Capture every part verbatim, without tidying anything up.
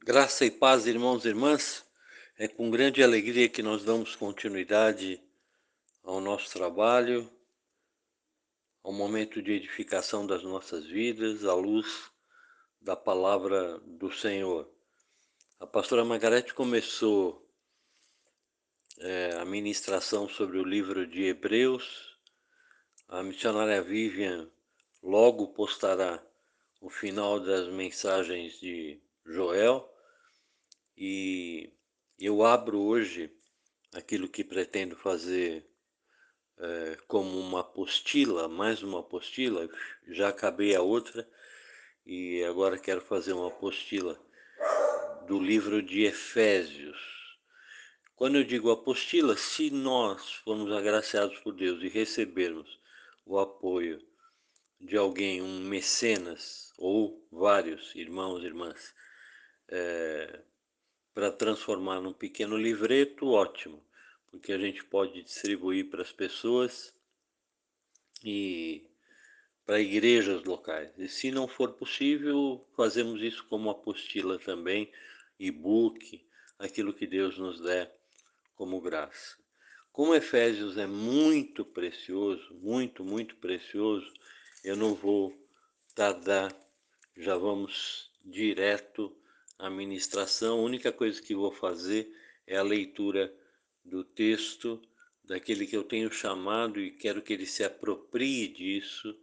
Graça e paz, irmãos e irmãs. É com grande alegria que nós damos continuidade ao nosso trabalho, ao momento de edificação das nossas vidas, à luz da palavra do Senhor. A pastora Margarete começou é, a ministração sobre o livro de Hebreus. A missionária Vivian logo postará o final das mensagens de Joel. E eu abro hoje aquilo que pretendo fazer é, como uma apostila, mais uma apostila. Já acabei a outra e agora quero fazer uma apostila do livro de Efésios. Quando eu digo apostila, se nós formos agraciados por Deus e recebermos o apoio de alguém, um mecenas ou vários irmãos e irmãs, é, para transformar num pequeno livreto, ótimo, porque a gente pode distribuir para as pessoas e para igrejas locais. E se não for possível, fazemos isso como apostila também, e-book, aquilo que Deus nos der como graça. Como Efésios é muito precioso, muito, muito precioso, eu não vou tardar, já vamos direto à ministração. A única coisa que vou fazer é a leitura do texto, daquele que eu tenho chamado e quero que ele se aproprie disso,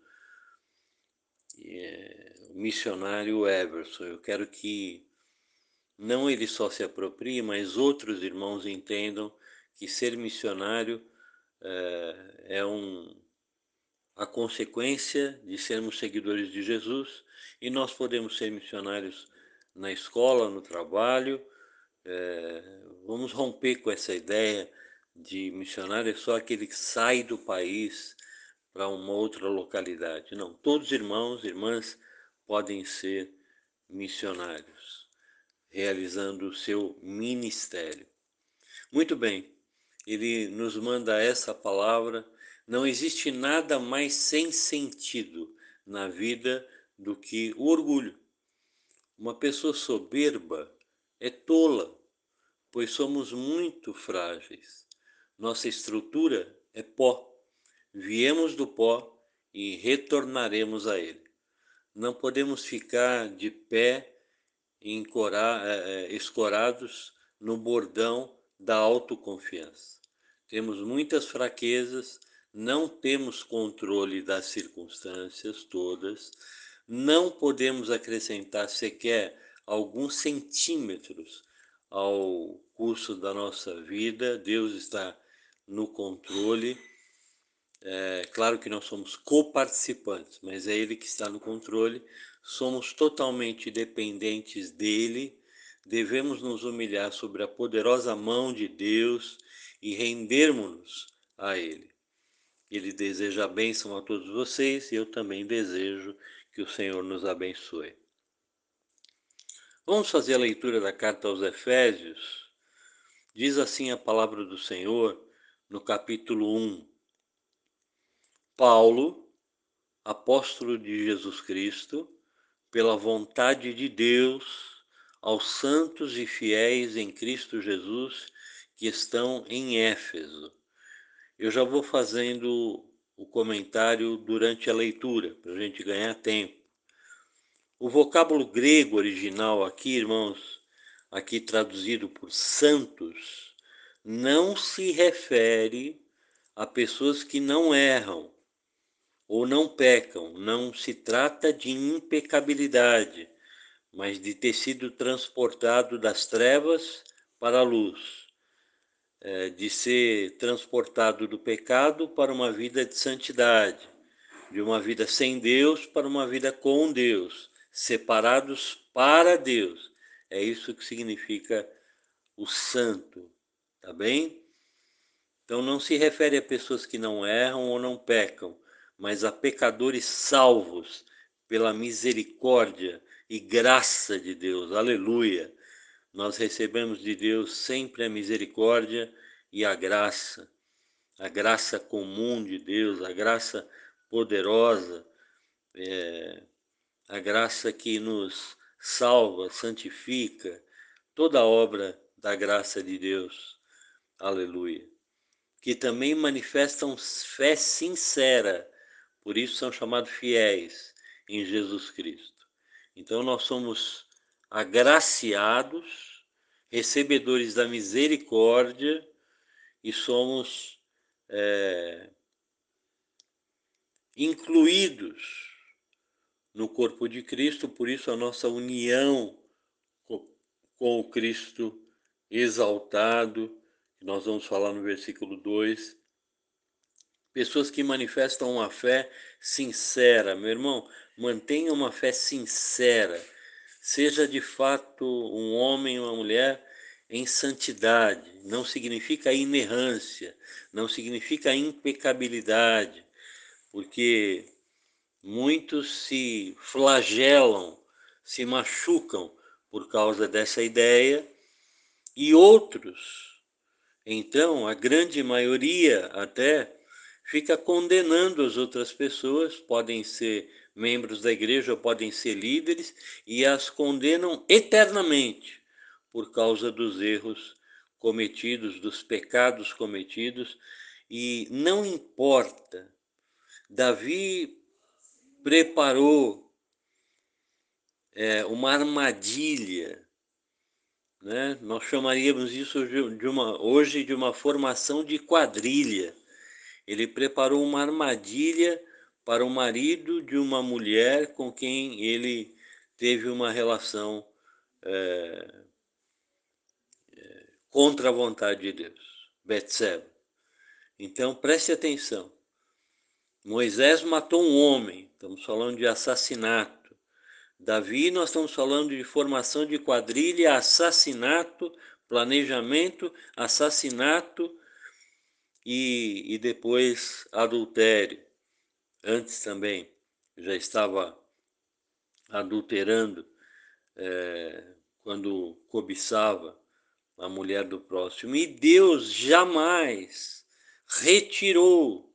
é, o missionário Everson. Eu quero que não ele só se aproprie, mas outros irmãos entendam que ser missionário é, é um, a consequência de sermos seguidores de Jesus, e nós podemos ser missionários na escola, no trabalho. É, vamos romper com essa ideia de missionário é só aquele que sai do país para uma outra localidade. Não, todos irmãos e irmãs podem ser missionários, realizando o seu ministério. Muito bem, ele nos manda essa palavra. Não existe nada mais sem sentido na vida do que o orgulho. Uma pessoa soberba é tola, pois somos muito frágeis. Nossa estrutura é pó. Viemos do pó e retornaremos a ele. Não podemos ficar de pé encora, eh, escorados no bordão da autoconfiança. Temos muitas fraquezas, não temos controle das circunstâncias todas, não podemos acrescentar sequer alguns centímetros ao curso da nossa vida. Deus está no controle. É claro que nós somos coparticipantes, mas é Ele que está no controle. Somos totalmente dependentes dEle. Devemos nos humilhar sobre a poderosa mão de Deus e rendermos-nos a Ele. Ele deseja a bênção a todos vocês e eu também desejo que o Senhor nos abençoe. Vamos fazer a leitura da carta aos Efésios. Diz assim a palavra do Senhor no capítulo um. Paulo, apóstolo de Jesus Cristo, pela vontade de Deus, aos santos e fiéis em Cristo Jesus que estão em Éfeso. Eu já vou fazendo o comentário durante a leitura, para a gente ganhar tempo. O vocábulo grego original aqui, irmãos, aqui traduzido por santos, não se refere a pessoas que não erram ou não pecam. Não se trata de impecabilidade, mas de ter sido transportado das trevas para a luz, é, de ser transportado do pecado para uma vida de santidade, de uma vida sem Deus para uma vida com Deus, separados para Deus. É isso que significa o santo, tá bem? Então não se refere a pessoas que não erram ou não pecam, mas a pecadores salvos pela misericórdia e graça de Deus. Aleluia! Nós recebemos de Deus sempre a misericórdia e a graça, a graça comum de Deus, a graça poderosa, é, a graça que nos salva, santifica, toda obra da graça de Deus, aleluia, que também manifestam fé sincera, por isso são chamados fiéis em Jesus Cristo. Então nós somos agraciados, recebedores da misericórdia e somos é, incluídos no corpo de Cristo, por isso a nossa união com o Cristo exaltado, que nós vamos falar no versículo dois. Pessoas que manifestam uma fé sincera, meu irmão, mantenha uma fé sincera, seja de fato um homem ou uma mulher em santidade, não significa inerrância, não significa impecabilidade, porque muitos se flagelam, se machucam por causa dessa ideia, e outros, então, a grande maioria até, fica condenando as outras pessoas, podem ser membros da igreja, podem ser líderes, e as condenam eternamente por causa dos erros cometidos, dos pecados cometidos, e não importa. Davi preparou é, uma armadilha, né? Nós chamaríamos isso de uma, hoje de uma formação de quadrilha. Ele preparou uma armadilha para o marido de uma mulher com quem ele teve uma relação é, é, contra a vontade de Deus, Betseba. Então preste atenção. Moisés matou um homem, estamos falando de assassinato. Davi, nós estamos falando de formação de quadrilha, assassinato, planejamento, assassinato e, e depois adultério. Antes também já estava adulterando é, quando cobiçava a mulher do próximo. E Deus jamais retirou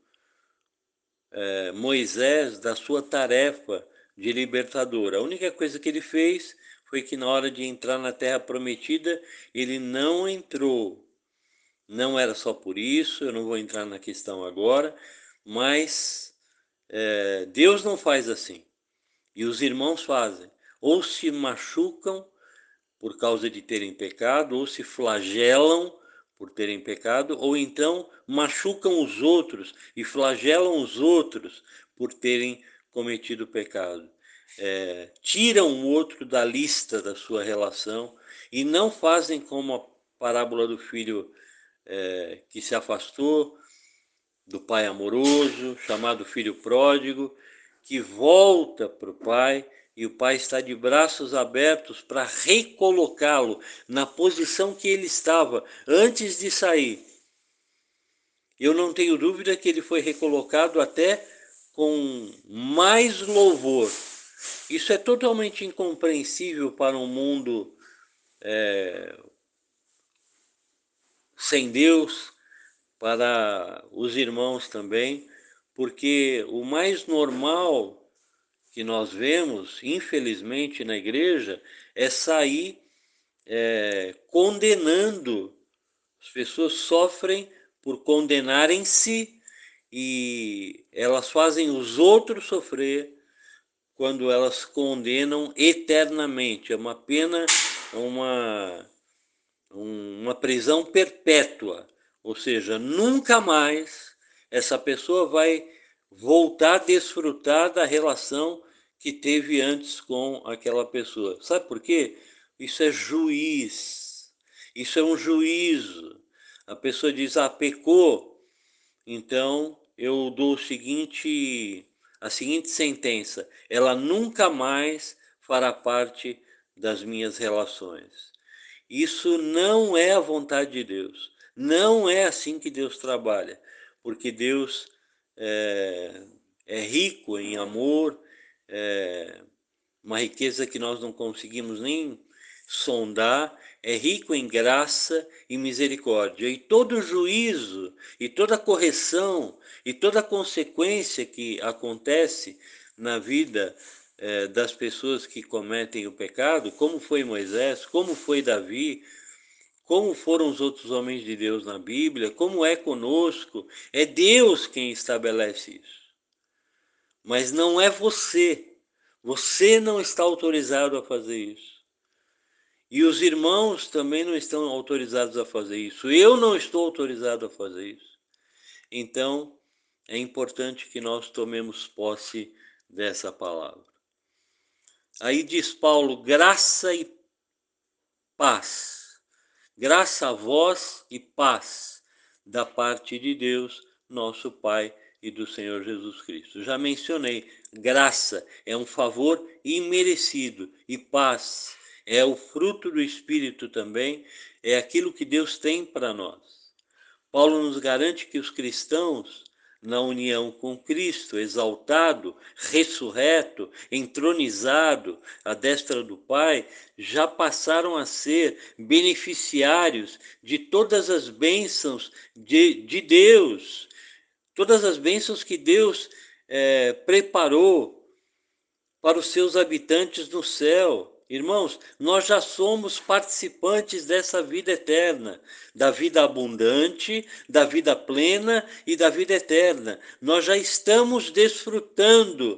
é, Moisés da sua tarefa de libertador. A única coisa que ele fez foi que na hora de entrar na terra prometida, ele não entrou. Não era só por isso, eu não vou entrar na questão agora, mas é, Deus não faz assim. E os irmãos fazem. Ou se machucam por causa de terem pecado, ou se flagelam por terem pecado, ou então machucam os outros e flagelam os outros por terem cometido pecado. É, tiram o outro da lista da sua relação e não fazem como a parábola do filho é, que se afastou, do pai amoroso, chamado filho pródigo, que volta para o pai e o pai está de braços abertos para recolocá-lo na posição que ele estava antes de sair. Eu não tenho dúvida que ele foi recolocado até com mais louvor. Isso é totalmente incompreensível para um mundo é, sem Deus, para os irmãos também, porque o mais normal que nós vemos, infelizmente, na igreja, é sair é, condenando. As pessoas sofrem por condenarem-se e elas fazem os outros sofrer quando elas condenam eternamente. É uma pena, uma, uma prisão perpétua. Ou seja, nunca mais essa pessoa vai voltar a desfrutar da relação que teve antes com aquela pessoa. Sabe por quê? Isso é juiz. Isso é um juízo. A pessoa diz, ah, pecou, então eu dou o seguinte, a seguinte sentença, ela nunca mais fará parte das minhas relações. Isso não é a vontade de Deus. Não é assim que Deus trabalha, porque Deus é, é rico em amor, é uma riqueza que nós não conseguimos nem sondar, é rico em graça e misericórdia. E todo juízo, e toda correção, e toda consequência que acontece na vida eh, das pessoas que cometem o pecado, como foi Moisés, como foi Davi, como foram os outros homens de Deus na Bíblia, como é conosco. É Deus quem estabelece isso. Mas não é você. Você não está autorizado a fazer isso. E os irmãos também não estão autorizados a fazer isso. Eu não estou autorizado a fazer isso. Então, é importante que nós tomemos posse dessa palavra. Aí diz Paulo, graça e paz. Graça a vós e paz da parte de Deus, nosso Pai e do Senhor Jesus Cristo. Já mencionei, graça é um favor imerecido e paz é o fruto do Espírito também, é aquilo que Deus tem para nós. Paulo nos garante que os cristãos, na união com Cristo, exaltado, ressurreto, entronizado à destra do Pai, já passaram a ser beneficiários de todas as bênçãos de, de Deus, todas as bênçãos que Deus é, preparou para os seus habitantes no céu. Irmãos, nós já somos participantes dessa vida eterna, da vida abundante, da vida plena e da vida eterna. Nós já estamos desfrutando.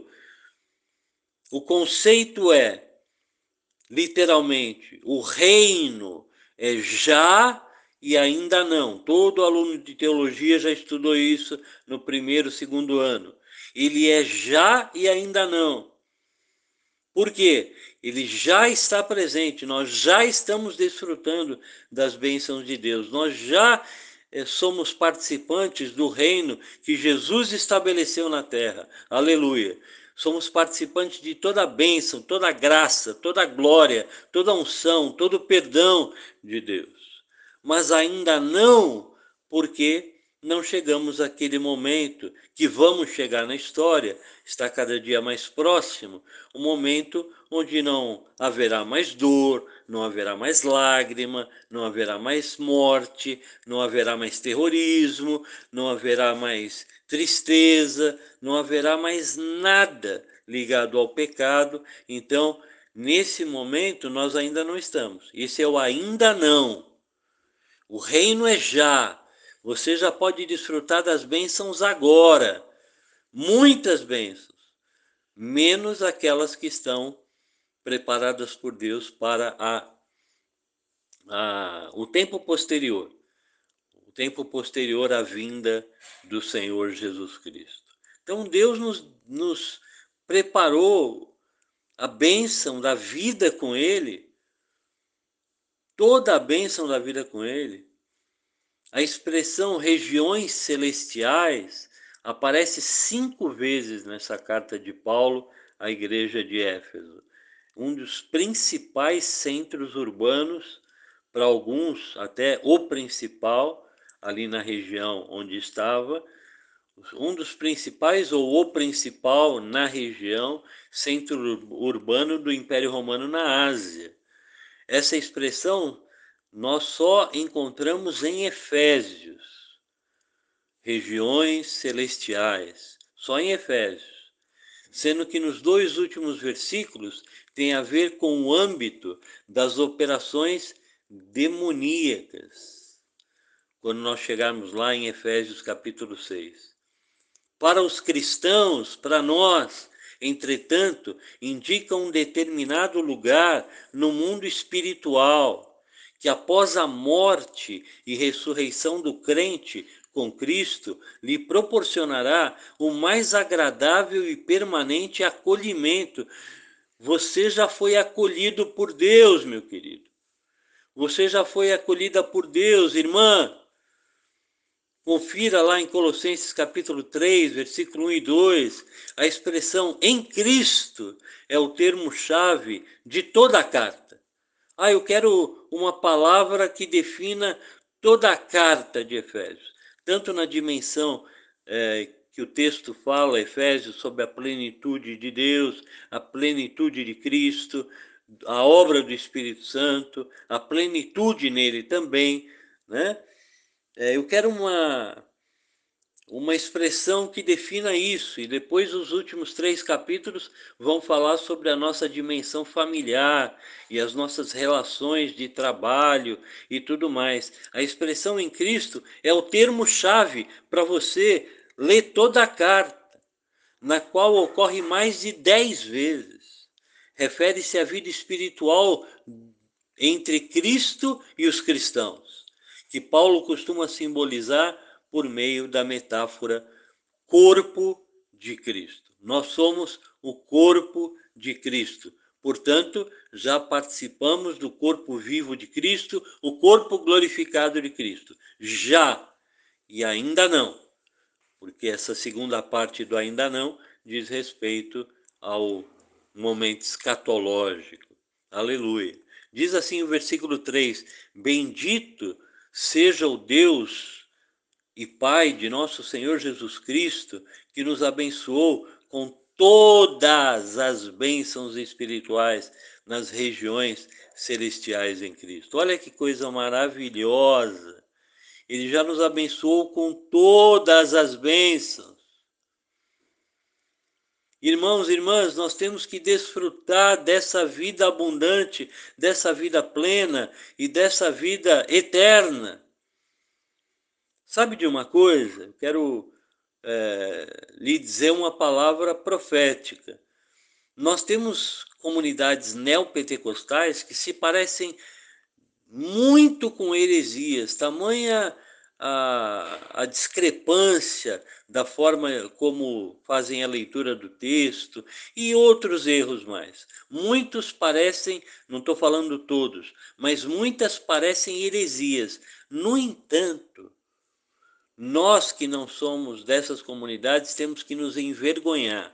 O conceito é, literalmente, o reino é já e ainda não. Todo aluno de teologia já estudou isso no primeiro, segundo ano. Ele é já e ainda não. Por quê? Ele já está presente, nós já estamos desfrutando das bênçãos de Deus, nós já eh, somos participantes do reino que Jesus estabeleceu na terra. Aleluia! Somos participantes de toda a bênção, toda a graça, toda a glória, toda a unção, todo o perdão de Deus. Mas ainda não, porque não chegamos àquele momento que vamos chegar na história, está cada dia mais próximo, o momento onde não haverá mais dor, não haverá mais lágrima, não haverá mais morte, não haverá mais terrorismo, não haverá mais tristeza, não haverá mais nada ligado ao pecado. Então, nesse momento, nós ainda não estamos. Esse é o ainda não. O reino é já. Você já pode desfrutar das bênçãos agora. Muitas bênçãos. Menos aquelas que estão preparadas por Deus para a, a, o tempo posterior. O tempo posterior à vinda do Senhor Jesus Cristo. Então Deus nos, nos preparou a bênção da vida com Ele. Toda a bênção da vida com Ele. A expressão regiões celestiais aparece cinco vezes nessa carta de Paulo à igreja de Éfeso. Um dos principais centros urbanos, para alguns até o principal, ali na região onde estava, um dos principais ou o principal na região, centro urbano do Império Romano na Ásia. Essa expressão nós só encontramos em Efésios, regiões celestiais, só em Efésios, sendo que nos dois últimos versículos tem a ver com o âmbito das operações demoníacas, quando nós chegarmos lá em Efésios capítulo seis. Para os cristãos, para nós, entretanto, indica um determinado lugar no mundo espiritual, que após a morte e ressurreição do crente com Cristo, lhe proporcionará o mais agradável e permanente acolhimento. Você já foi acolhido por Deus, meu querido. Você já foi acolhida por Deus, irmã. Confira lá em Colossenses capítulo três, versículo um e dois, a expressão em Cristo é o termo-chave de toda a carta. Ah, eu quero uma palavra que defina toda a carta de Efésios, tanto na dimensão é, que o texto fala, Efésios, sobre a plenitude de Deus, a plenitude de Cristo, a obra do Espírito Santo, a plenitude nele também, né? É, eu quero uma, uma expressão que defina isso, e depois os últimos três capítulos vão falar sobre a nossa dimensão familiar e as nossas relações de trabalho e tudo mais. A expressão em Cristo é o termo-chave para você ler toda a carta, na qual ocorre mais de dez vezes. Refere-se à vida espiritual entre Cristo e os cristãos, que Paulo costuma simbolizar por meio da metáfora corpo de Cristo. Nós somos o corpo de Cristo. Portanto, já participamos do corpo vivo de Cristo, o corpo glorificado de Cristo. Já, e ainda não, porque essa segunda parte do ainda não diz respeito ao momento escatológico. Aleluia. Diz assim o versículo três: Bendito seja o Deus e Pai de nosso Senhor Jesus Cristo, que nos abençoou com todas as bênçãos espirituais nas regiões celestiais em Cristo. Olha que coisa maravilhosa! Ele já nos abençoou com todas as bênçãos. Irmãos e irmãs, nós temos que desfrutar dessa vida abundante, dessa vida plena e dessa vida eterna. Sabe de uma coisa? Quero é, lhe dizer uma palavra profética. Nós temos comunidades neopentecostais que se parecem muito com heresias, tamanha a, a discrepância da forma como fazem a leitura do texto e outros erros mais. Muitos parecem, não estou falando todos, mas muitas parecem heresias. No entanto, nós que não somos dessas comunidades temos que nos envergonhar.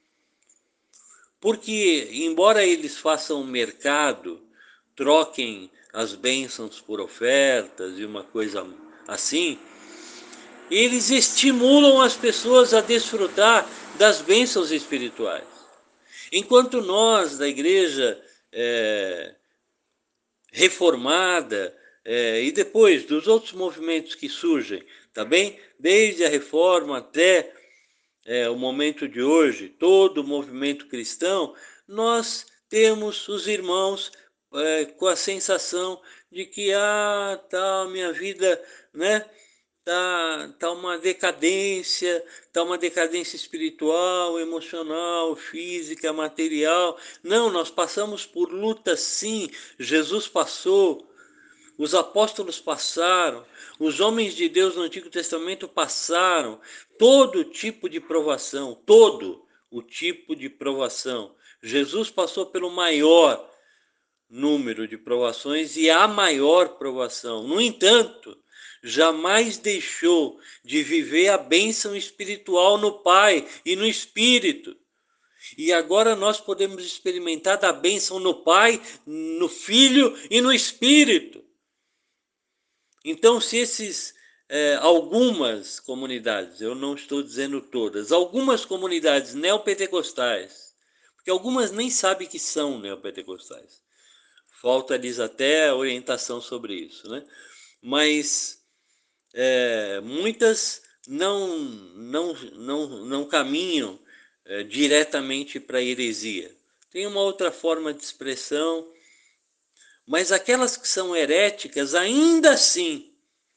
Porque, embora eles façam mercado, troquem as bênçãos por ofertas e uma coisa assim, eles estimulam as pessoas a desfrutar das bênçãos espirituais. Enquanto nós, da igreja é, reformada, é, e depois dos outros movimentos que surgem, tá bem? Desde a reforma até é, o momento de hoje, todo o movimento cristão, nós temos os irmãos é, com a sensação de que, ah, tá, minha vida, né? Tá, tá uma decadência, tá uma decadência espiritual, emocional, física, material. Não, nós passamos por lutas, sim. Jesus passou, os apóstolos passaram, os homens de Deus no Antigo Testamento passaram todo tipo de provação, todo o tipo de provação. Jesus passou pelo maior número de provações e a maior provação. No entanto, jamais deixou de viver a bênção espiritual no Pai e no Espírito. E agora nós podemos experimentar da bênção no Pai, no Filho e no Espírito. Então, se esses é, algumas comunidades, eu não estou dizendo todas, algumas comunidades neopentecostais, porque algumas nem sabem que são neopentecostais, falta-lhes até orientação sobre isso, né? Mas é, muitas não, não, não, não caminham é, diretamente para a heresia. Tem uma outra forma de expressão, mas aquelas que são heréticas, ainda assim,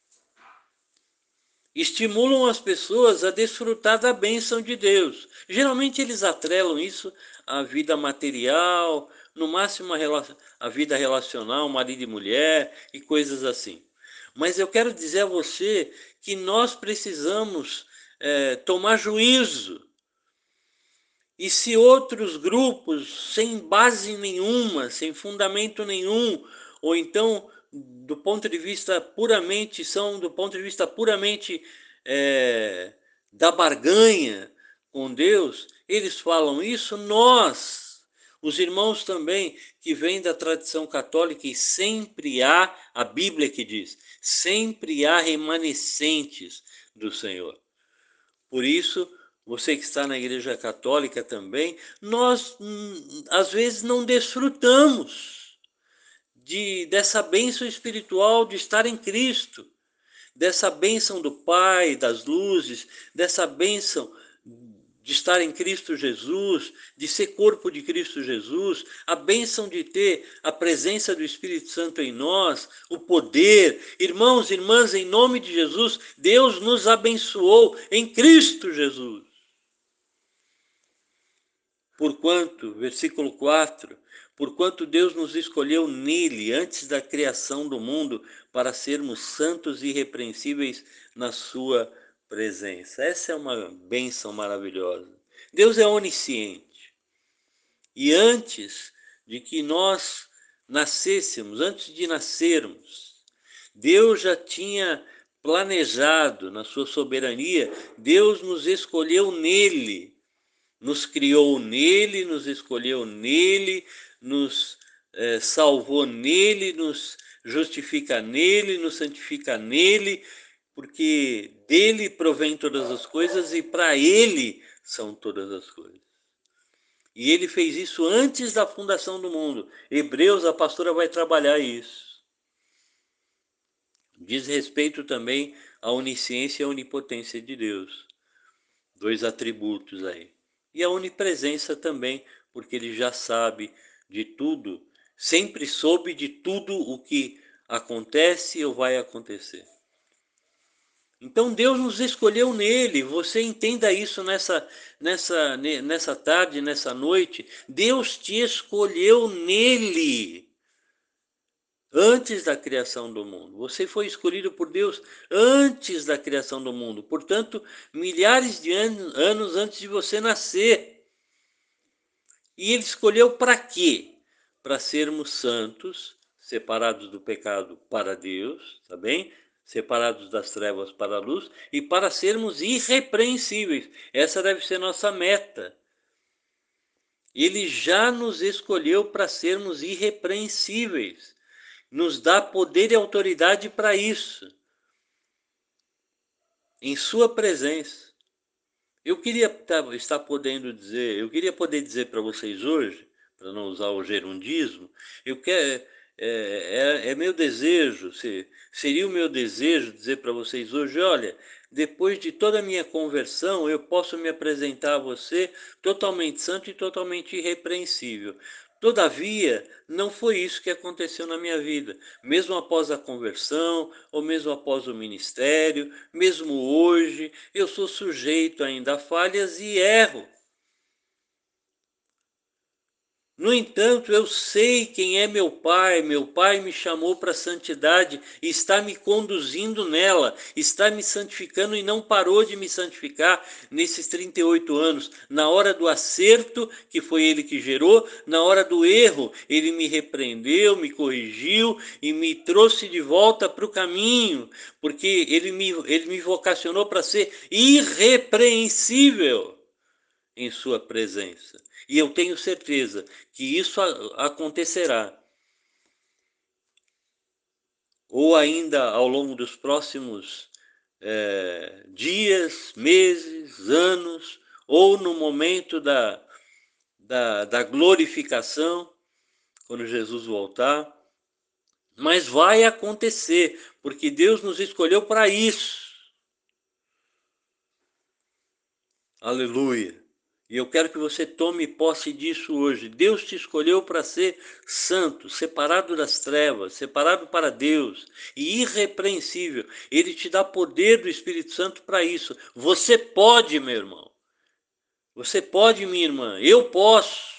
estimulam as pessoas a desfrutar da bênção de Deus. Geralmente eles atrelam isso à vida material, no máximo a vida relacional, marido e mulher e coisas assim. Mas eu quero dizer a você que nós precisamos é, tomar juízo. E se outros grupos, sem base nenhuma, sem fundamento nenhum, ou então do ponto de vista puramente, são do ponto de vista puramente é, da barganha com Deus, eles falam isso, nós, os irmãos também, que vêm da tradição católica, e sempre há, a Bíblia que diz, sempre há remanescentes do Senhor. Por isso, você que está na Igreja Católica também, nós hum, às vezes não desfrutamos de, dessa bênção espiritual de estar em Cristo, dessa bênção do Pai, das luzes, dessa bênção de estar em Cristo Jesus, de ser corpo de Cristo Jesus, a bênção de ter a presença do Espírito Santo em nós, o poder. Irmãos, irmãs, em nome de Jesus, Deus nos abençoou em Cristo Jesus. Porquanto, versículo quatro, porquanto Deus nos escolheu nele, antes da criação do mundo, para sermos santos e irrepreensíveis na sua presença. Essa é uma bênção maravilhosa. Deus é onisciente. E antes de que nós nascêssemos, antes de nascermos, Deus já tinha planejado na sua soberania, Deus nos escolheu nele, nos criou nele, nos escolheu nele, nos eh, salvou nele, nos justifica nele, nos santifica nele, porque dele provém todas as coisas e para ele são todas as coisas. E ele fez isso antes da fundação do mundo. Hebreus, a pastora vai trabalhar isso. Diz respeito também à onisciência e à onipotência de Deus. Dois atributos aí. E a onipresença também, porque ele já sabe de tudo, sempre soube de tudo o que acontece ou vai acontecer. Então Deus nos escolheu nele, você entenda isso nessa, nessa, nessa tarde, nessa noite. Deus te escolheu nele, antes da criação do mundo. Você foi escolhido por Deus antes da criação do mundo, portanto, milhares de anos, anos antes de você nascer. E ele escolheu para quê? Para sermos santos, separados do pecado para Deus, tá bem? Separados das trevas para a luz, e para sermos irrepreensíveis. Essa deve ser nossa meta. Ele já nos escolheu para sermos irrepreensíveis. Nos dá poder e autoridade para isso. Em sua presença. Eu queria estar podendo dizer, eu queria poder dizer para vocês hoje, para não usar o gerundismo, eu quero, é, é, é meu desejo, se, seria o meu desejo dizer para vocês hoje, olha, depois de toda a minha conversão, eu posso me apresentar a você totalmente santo e totalmente irrepreensível. Todavia, não foi isso que aconteceu na minha vida. Mesmo após a conversão, ou mesmo após o ministério, mesmo hoje, eu sou sujeito ainda a falhas e erro. No entanto, eu sei quem é meu Pai, meu Pai me chamou para a santidade e está me conduzindo nela, está me santificando e não parou de me santificar nesses trinta e oito anos. Na hora do acerto, que foi Ele que gerou, na hora do erro, Ele me repreendeu, me corrigiu e me trouxe de volta para o caminho, porque Ele me, ele me vocacionou para ser irrepreensível em sua presença. E eu tenho certeza que isso acontecerá. Ou ainda ao longo dos próximos é, dias, meses, anos, ou no momento da, da, da glorificação, quando Jesus voltar. Mas vai acontecer, porque Deus nos escolheu para isso. Aleluia. E eu quero que você tome posse disso hoje. Deus te escolheu para ser santo, separado das trevas, separado para Deus e irrepreensível. Ele te dá poder do Espírito Santo para isso. Você pode, meu irmão. Você pode, minha irmã. Eu posso.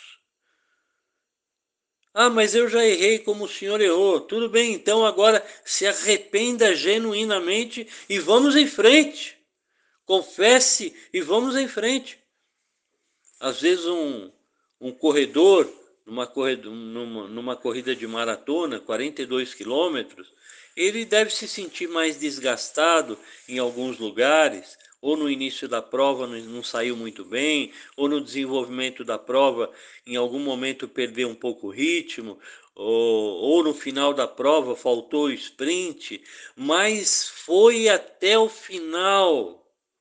Ah, mas eu já errei como o senhor errou. Tudo bem, então agora se arrependa genuinamente e vamos em frente. Confesse e vamos em frente. Às vezes um, um corredor, numa corrida, numa, numa corrida de maratona, quarenta e dois quilômetros, ele deve se sentir mais desgastado em alguns lugares, ou no início da prova não, não saiu muito bem, ou no desenvolvimento da prova, em algum momento perdeu um pouco o ritmo, ou, ou no final da prova faltou o sprint, mas foi até o final.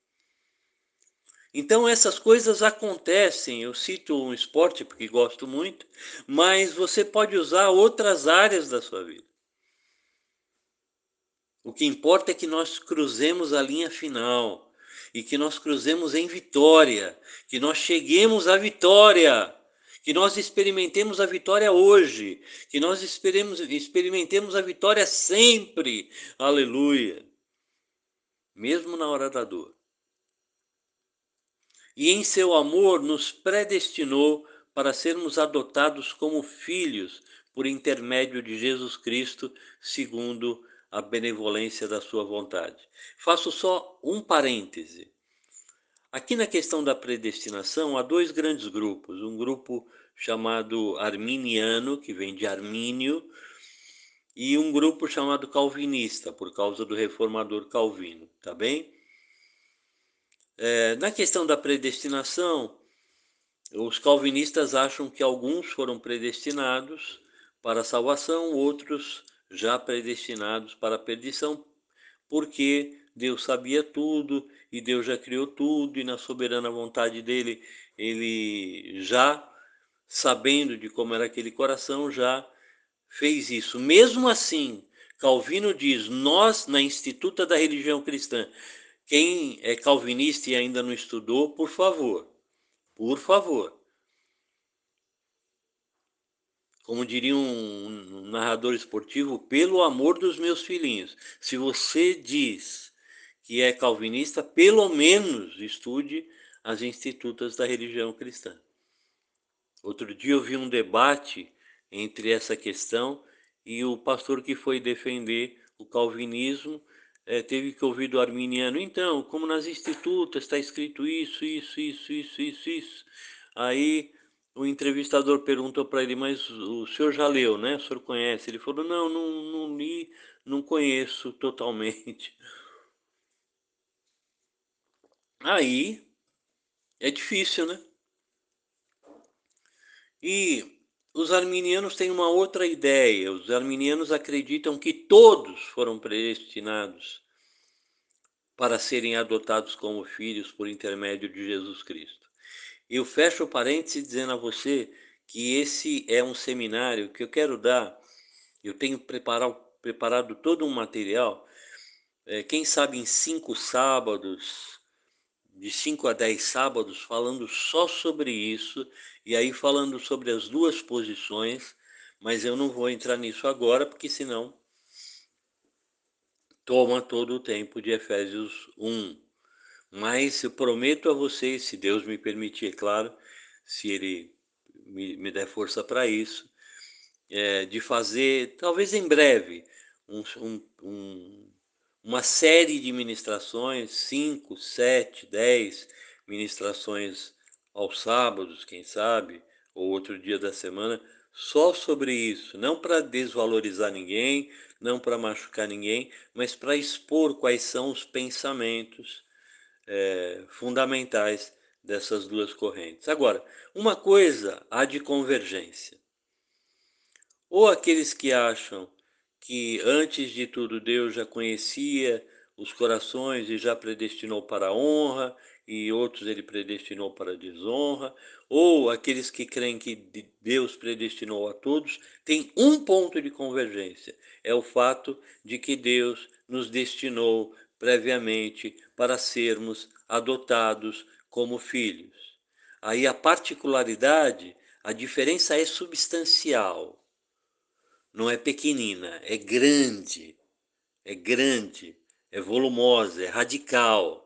Então essas coisas acontecem, eu cito um esporte porque gosto muito, mas você pode usar outras áreas da sua vida. O que importa é que nós cruzemos a linha final e que nós cruzemos em vitória, que nós cheguemos à vitória, que nós experimentemos a vitória hoje, que nós experimentemos a vitória sempre. Aleluia. Mesmo na hora da dor. E em seu amor nos predestinou para sermos adotados como filhos por intermédio de Jesus Cristo, segundo a benevolência da sua vontade. Faço só um parêntese. Aqui na questão da predestinação há dois grandes grupos, um grupo chamado arminiano, que vem de Armínio, e um grupo chamado calvinista, por causa do reformador Calvino, tá bem? É, na questão da predestinação, os calvinistas acham que alguns foram predestinados para a salvação, outros já predestinados para a perdição, porque Deus sabia tudo e Deus já criou tudo e na soberana vontade dele, ele já, sabendo de como era aquele coração, já fez isso. Mesmo assim, Calvino diz, nós, na Instituta da Religião Cristã, quem é calvinista e ainda não estudou, por favor, por favor, como diria um narrador esportivo, pelo amor dos meus filhinhos, se você diz que é calvinista, pelo menos estude as institutas da religião cristã. Outro dia eu vi um debate entre essa questão e o pastor que foi defender o calvinismo eh, teve que ouvir do arminiano, então, como nas institutas está escrito isso, isso, isso, isso, isso, isso. Aí o entrevistador perguntou para ele, mas o senhor já leu, né? O senhor conhece? Ele falou, não, não, não li, não conheço totalmente. Aí é difícil, né? E os arminianos têm uma outra ideia. Os arminianos acreditam que todos foram predestinados para serem adotados como filhos por intermédio de Jesus Cristo. Eu fecho o parêntese dizendo a você que esse é um seminário que eu quero dar. Eu tenho preparado, preparado todo um material, é, quem sabe em cinco sábados, de cinco a dez sábados, falando só sobre isso, e aí falando sobre as duas posições, mas eu não vou entrar nisso agora, porque senão toma todo o tempo de Efésios um. Mas eu prometo a vocês, se Deus me permitir, é claro, se Ele me, me der força para isso, é, de fazer, talvez em breve, um, um, um, uma série de ministrações, cinco, sete, dez ministrações aos sábados, quem sabe, ou outro dia da semana, só sobre isso, não para desvalorizar ninguém, não para machucar ninguém, mas para expor quais são os pensamentos é, fundamentais dessas duas correntes. Agora, uma coisa há de convergência. Ou aqueles que acham que antes de tudo Deus já conhecia os corações e já predestinou para a honra, e outros ele predestinou para a desonra, ou aqueles que creem que Deus predestinou a todos, tem um ponto de convergência, é o fato de que Deus nos destinou previamente para sermos adotados como filhos. Aí a particularidade, a diferença é substancial. Não é pequenina, é grande, é grande, é volumosa, é radical.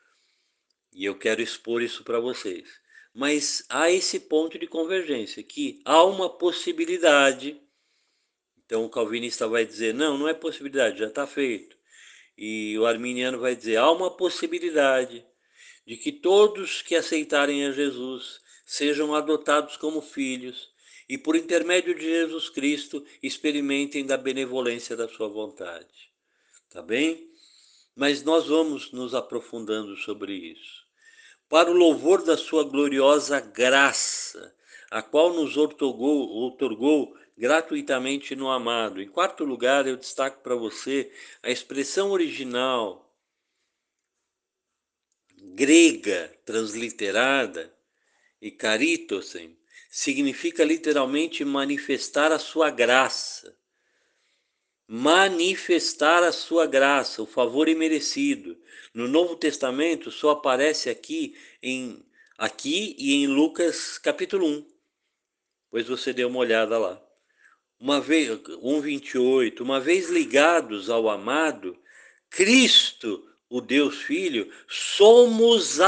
E eu quero expor isso para vocês. Mas há esse ponto de convergência, que há uma possibilidade. Então o calvinista vai dizer, não, não é possibilidade, já está feito. E o arminiano vai dizer, há uma possibilidade de que todos que aceitarem a Jesus sejam adotados como filhos e, por intermédio de Jesus Cristo, experimentem da benevolência da sua vontade. Tá bem? Mas nós vamos nos aprofundando sobre isso. Para o louvor da sua gloriosa graça, a qual nos outorgou, outorgou gratuitamente no amado. Em quarto lugar, eu destaco para você a expressão original grega transliterada, e caritosen, significa literalmente manifestar a sua graça. manifestar a sua graça, o favor imerecido. No Novo Testamento só aparece aqui em aqui e em Lucas capítulo um, pois você deu uma olhada lá. Uma vez, um vinte e oito, uma vez ligados ao amado, Cristo, o Deus Filho, somos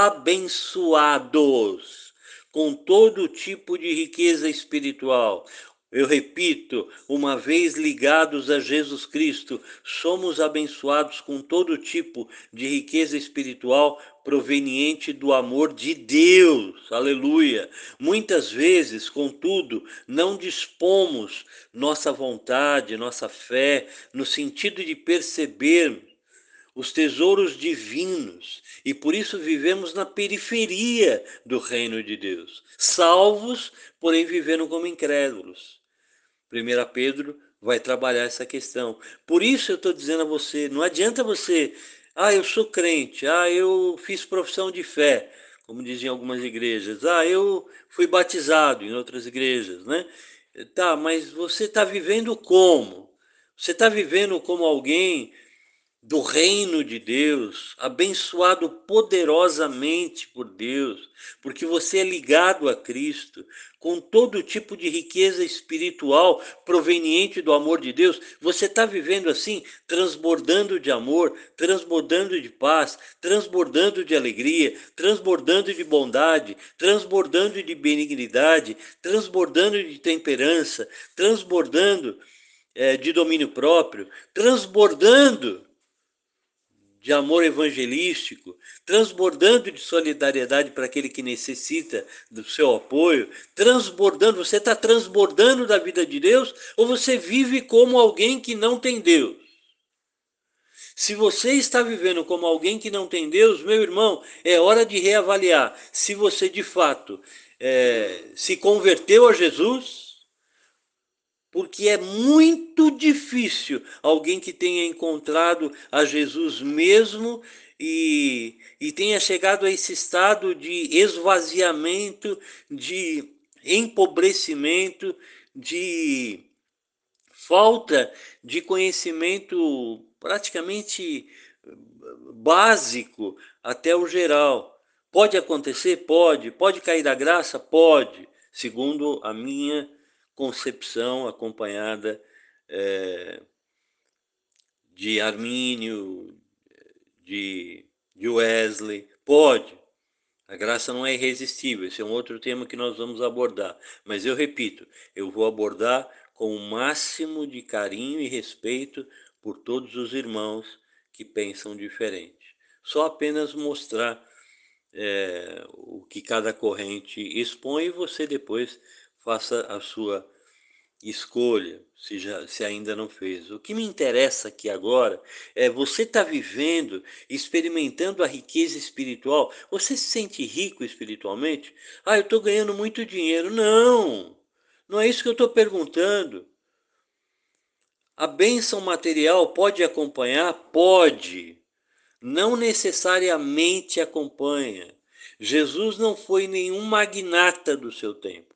abençoados com todo tipo de riqueza espiritual. Eu repito, uma vez ligados a Jesus Cristo, somos abençoados com todo tipo de riqueza espiritual proveniente do amor de Deus. Aleluia! Muitas vezes, contudo, não dispomos nossa vontade, nossa fé, no sentido de perceber os tesouros divinos, e por isso vivemos na periferia do reino de Deus, salvos, porém vivendo como incrédulos. Primeira Pedro vai trabalhar essa questão. Por isso eu estou dizendo a você, não adianta você, ah, eu sou crente, ah, eu fiz profissão de fé, como dizem algumas igrejas, ah, eu fui batizado em outras igrejas, né? Tá, mas você está vivendo como? Você está vivendo como alguém do reino de Deus, abençoado poderosamente por Deus, porque você é ligado a Cristo, com todo tipo de riqueza espiritual proveniente do amor de Deus. Você está vivendo assim, transbordando de amor, transbordando de paz, transbordando de alegria, transbordando de bondade, transbordando de benignidade, transbordando de temperança, transbordando é, de domínio próprio, transbordando de amor evangelístico, transbordando de solidariedade para aquele que necessita do seu apoio, transbordando, você está transbordando da vida de Deus ou você vive como alguém que não tem Deus? Se você está vivendo como alguém que não tem Deus, meu irmão, é hora de reavaliar se você de fato é, se converteu a Jesus, porque é muito difícil alguém que tenha encontrado a Jesus mesmo e, e tenha chegado a esse estado de esvaziamento, de empobrecimento, de falta de conhecimento praticamente básico até o geral. Pode acontecer? Pode. Pode cair da graça? Pode, segundo a minha concepção acompanhada é, de Armínio, de, de Wesley. Pode. A graça não é irresistível, esse é um outro tema que nós vamos abordar. Mas eu repito, eu vou abordar com o máximo de carinho e respeito por todos os irmãos que pensam diferente. Só apenas mostrar é, o que cada corrente expõe e você depois faça a sua escolha, se, já, se ainda não fez. O que me interessa aqui agora é você estar tá vivendo, experimentando a riqueza espiritual. Você se sente rico espiritualmente? Ah, eu estou ganhando muito dinheiro. Não, não é isso que eu estou perguntando. A bênção material pode acompanhar? Pode. Não necessariamente acompanha. Jesus não foi nenhum magnata do seu tempo.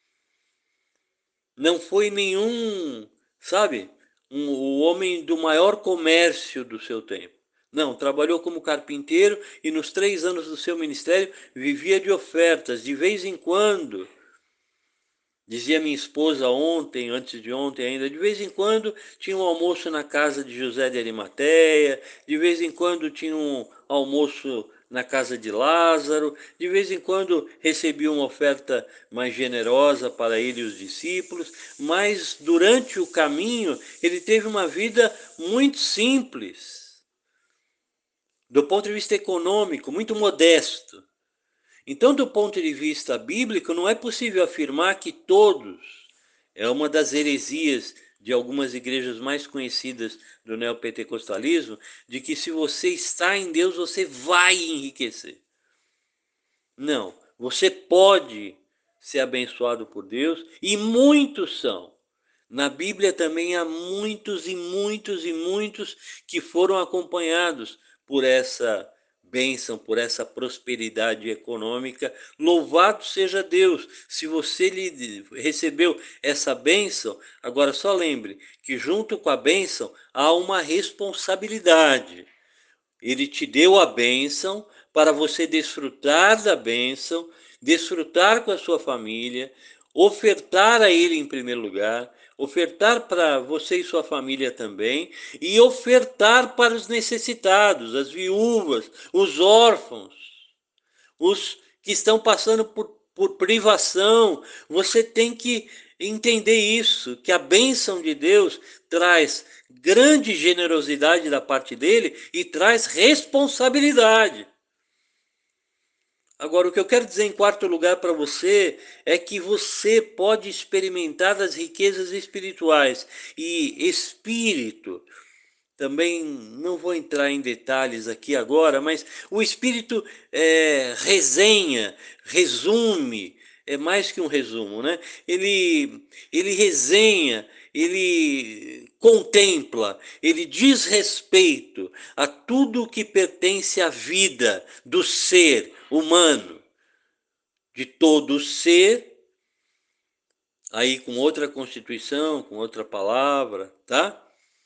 Não foi nenhum, sabe, um, o homem do maior comércio do seu tempo. Não, trabalhou como carpinteiro e nos três anos do seu ministério vivia de ofertas. De vez em quando, dizia minha esposa ontem, antes de ontem ainda, de vez em quando tinha um almoço na casa de José de Arimateia, de vez em quando tinha um almoço na casa de Lázaro, de vez em quando recebia uma oferta mais generosa para ele e os discípulos, mas durante o caminho ele teve uma vida muito simples, do ponto de vista econômico, muito modesto. Então, do ponto de vista bíblico, não é possível afirmar que todos, é uma das heresias de algumas igrejas mais conhecidas do neopentecostalismo, de que se você está em Deus, você vai enriquecer. Não, você pode ser abençoado por Deus, e muitos são. Na Bíblia também há muitos e muitos e muitos que foram acompanhados por essa bênção, por essa prosperidade econômica. Louvado seja Deus! Se você lhe recebeu essa bênção, agora só lembre que junto com a bênção há uma responsabilidade. Ele te deu a bênção para você desfrutar da bênção, desfrutar com a sua família, ofertar a Ele em primeiro lugar, ofertar para você e sua família também, e ofertar para os necessitados, as viúvas, os órfãos, os que estão passando por, por privação. Você tem que entender isso, que a bênção de Deus traz grande generosidade da parte dele e traz responsabilidade. Agora, o que eu quero dizer em quarto lugar para você é que você pode experimentar das riquezas espirituais. E espírito, também não vou entrar em detalhes aqui agora, mas o espírito é, resenha, resume, é mais que um resumo, né? Ele, ele resenha, ele contempla, ele diz respeito a tudo que pertence à vida do ser humano, de todo ser, aí com outra constituição, com outra palavra, tá?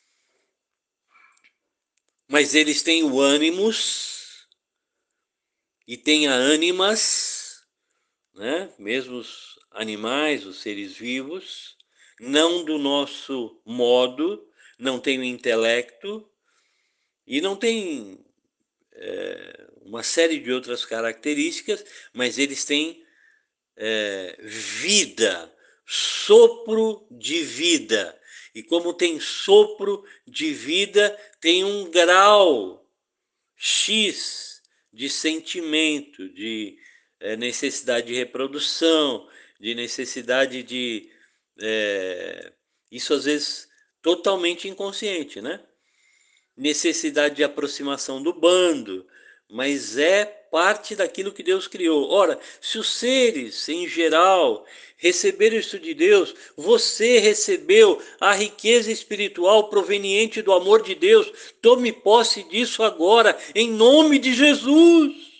Mas eles têm o ânimos e têm a ânimas, né? Mesmo os animais, os seres vivos, não do nosso modo, não têm o intelecto e não têm é, uma série de outras características, mas eles têm é, vida, sopro de vida. E como tem sopro de vida, tem um grau X de sentimento, de é, necessidade de reprodução, de necessidade de. É, isso às vezes totalmente inconsciente, né? Necessidade de aproximação do bando, mas é parte daquilo que Deus criou. Ora, se os seres, em geral, receberam isso de Deus, você recebeu a riqueza espiritual proveniente do amor de Deus. Tome posse disso agora, em nome de Jesus.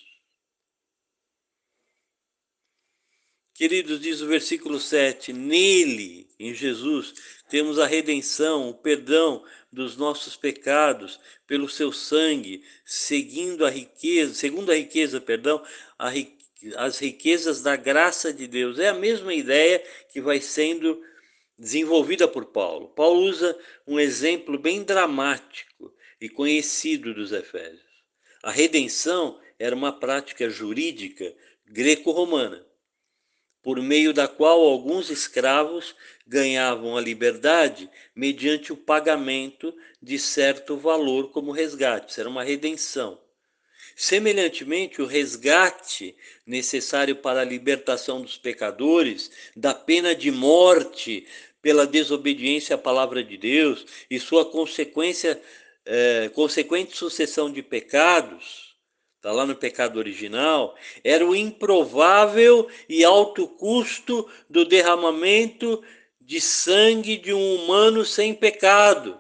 Queridos, diz o versículo sete, nele, em Jesus, temos a redenção, o perdão dos nossos pecados pelo seu sangue, seguindo a riqueza, segundo a riqueza, perdão, a, as riquezas da graça de Deus. É a mesma ideia que vai sendo desenvolvida por Paulo. Paulo usa um exemplo bem dramático e conhecido dos Efésios. A redenção era uma prática jurídica greco-romana, por meio da qual alguns escravos ganhavam a liberdade mediante o pagamento de certo valor como resgate. Isso era uma redenção. Semelhantemente, o resgate necessário para a libertação dos pecadores da pena de morte pela desobediência à palavra de Deus e sua consequência, eh, consequente sucessão de pecados, está lá no pecado original, era o improvável e alto custo do derramamento de sangue de um humano sem pecado.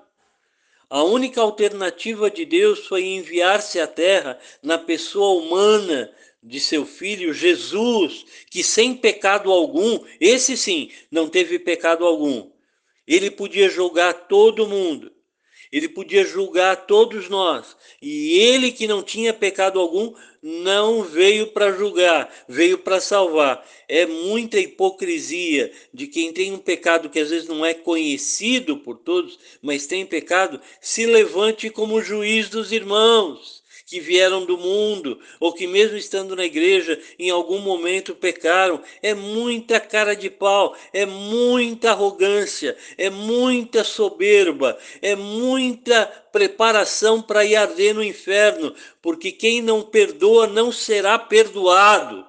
A única alternativa de Deus foi enviar-se à terra na pessoa humana de seu filho Jesus, que sem pecado algum, esse sim, não teve pecado algum. Ele podia julgar todo mundo. Ele podia julgar todos nós. E ele que não tinha pecado algum, não veio para julgar, veio para salvar. É muita hipocrisia de quem tem um pecado que às vezes não é conhecido por todos, mas tem pecado, se levante como juiz dos irmãos que vieram do mundo, ou que mesmo estando na igreja, em algum momento pecaram. É muita cara de pau, é muita arrogância, é muita soberba, é muita preparação para ir arder no inferno, porque quem não perdoa não será perdoado.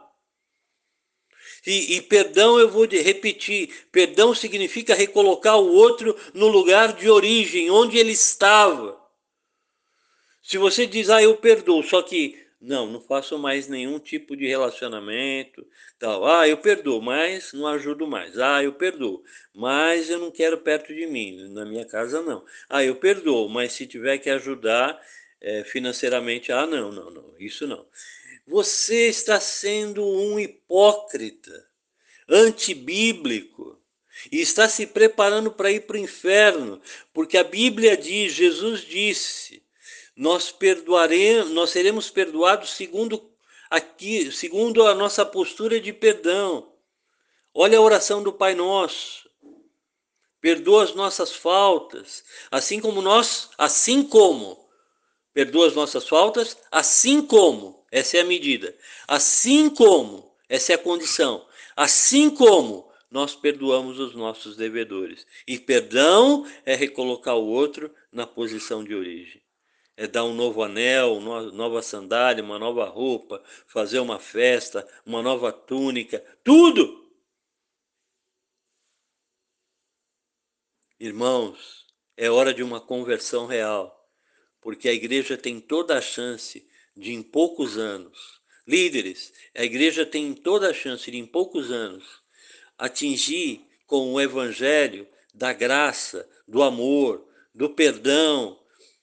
E, e perdão, eu vou repetir, perdão significa recolocar o outro no lugar de origem, onde ele estava. Se você diz, ah, eu perdoo, só que, não, não faço mais nenhum tipo de relacionamento, tal. Ah, eu perdoo, mas não ajudo mais. Ah, eu perdoo, mas eu não quero perto de mim, na minha casa não. Ah, eu perdoo, mas se tiver que ajudar, é, financeiramente. Ah, não, não, não, isso não. Você está sendo um hipócrita, antibíblico, e está se preparando para ir para o inferno, porque a Bíblia diz, Jesus disse, nós perdoaremos, nós seremos perdoados segundo aqui, segundo a nossa postura de perdão. Olha a oração do Pai Nosso. Perdoa as nossas faltas, assim como nós, assim como perdoa as nossas faltas, assim como, essa é a medida, assim como, essa é a condição, assim como nós perdoamos os nossos devedores. E perdão é recolocar o outro na posição de origem. É dar um novo anel, uma nova sandália, uma nova roupa, fazer uma festa, uma nova túnica, tudo. Irmãos, é hora de uma conversão real, porque a igreja tem toda a chance de, em poucos anos, líderes, a igreja tem toda a chance de, em poucos anos, atingir com o evangelho da graça, do amor, do perdão,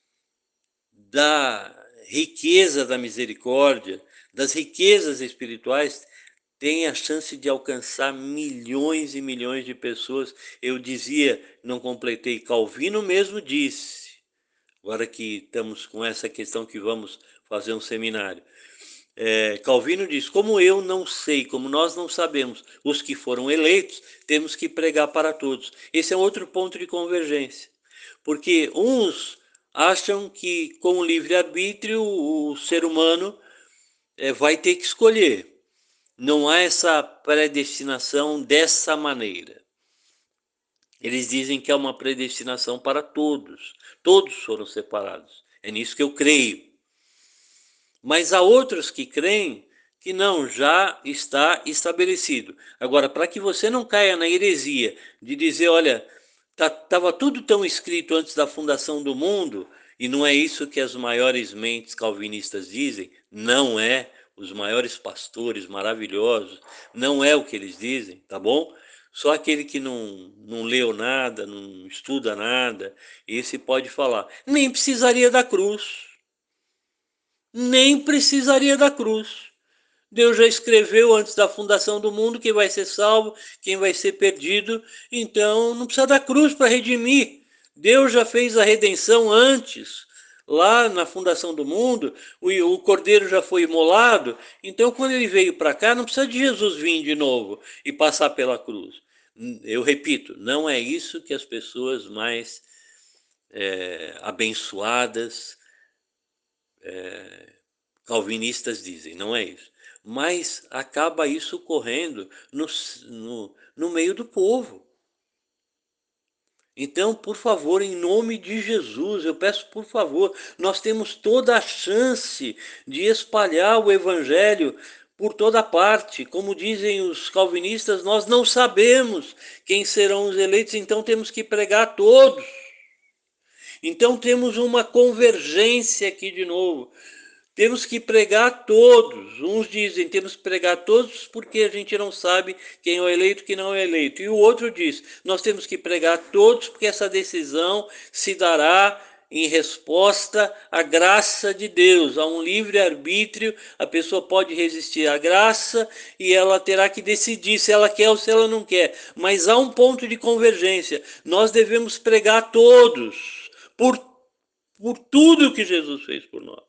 da riqueza da misericórdia, das riquezas espirituais, tem a chance de alcançar milhões e milhões de pessoas. Eu dizia, não completei, Calvino mesmo disse, agora que estamos com essa questão que vamos fazer um seminário, é, Calvino diz, como eu não sei, como nós não sabemos os que foram eleitos, temos que pregar para todos. Esse é outro ponto de convergência, porque uns acham que com o livre-arbítrio o ser humano é, vai ter que escolher. Não há essa predestinação dessa maneira. Eles dizem que é uma predestinação para todos. Todos foram separados. É nisso que eu creio. Mas há outros que creem que não, já está estabelecido. Agora, para que você não caia na heresia de dizer, olha, estava tudo tão escrito antes da fundação do mundo, e não é isso que as maiores mentes calvinistas dizem, não é, os maiores pastores maravilhosos, não é o que eles dizem, tá bom? Só aquele que não, não leu nada, não estuda nada, esse pode falar. Nem precisaria da cruz. Nem precisaria da cruz. Deus já escreveu antes da fundação do mundo quem vai ser salvo, quem vai ser perdido, então não precisa da cruz para redimir. Deus já fez a redenção antes, lá na fundação do mundo, o cordeiro já foi imolado, então quando ele veio para cá, não precisa de Jesus vir de novo e passar pela cruz. Eu repito, não é isso que as pessoas mais é, abençoadas, é, calvinistas dizem, não é isso. Mas acaba isso ocorrendo no, no, no meio do povo. Então, por favor, em nome de Jesus, eu peço por favor, nós temos toda a chance de espalhar o evangelho por toda parte. Como dizem os calvinistas, nós não sabemos quem serão os eleitos, então temos que pregar a todos. Então temos uma convergência aqui de novo. Temos que pregar a todos. Uns dizem temos que pregar a todos porque a gente não sabe quem é o eleito e quem não é eleito. E o outro diz, nós temos que pregar a todos porque essa decisão se dará em resposta à graça de Deus, a um livre-arbítrio. A pessoa pode resistir à graça e ela terá que decidir se ela quer ou se ela não quer. Mas há um ponto de convergência. Nós devemos pregar a todos por, por tudo que Jesus fez por nós.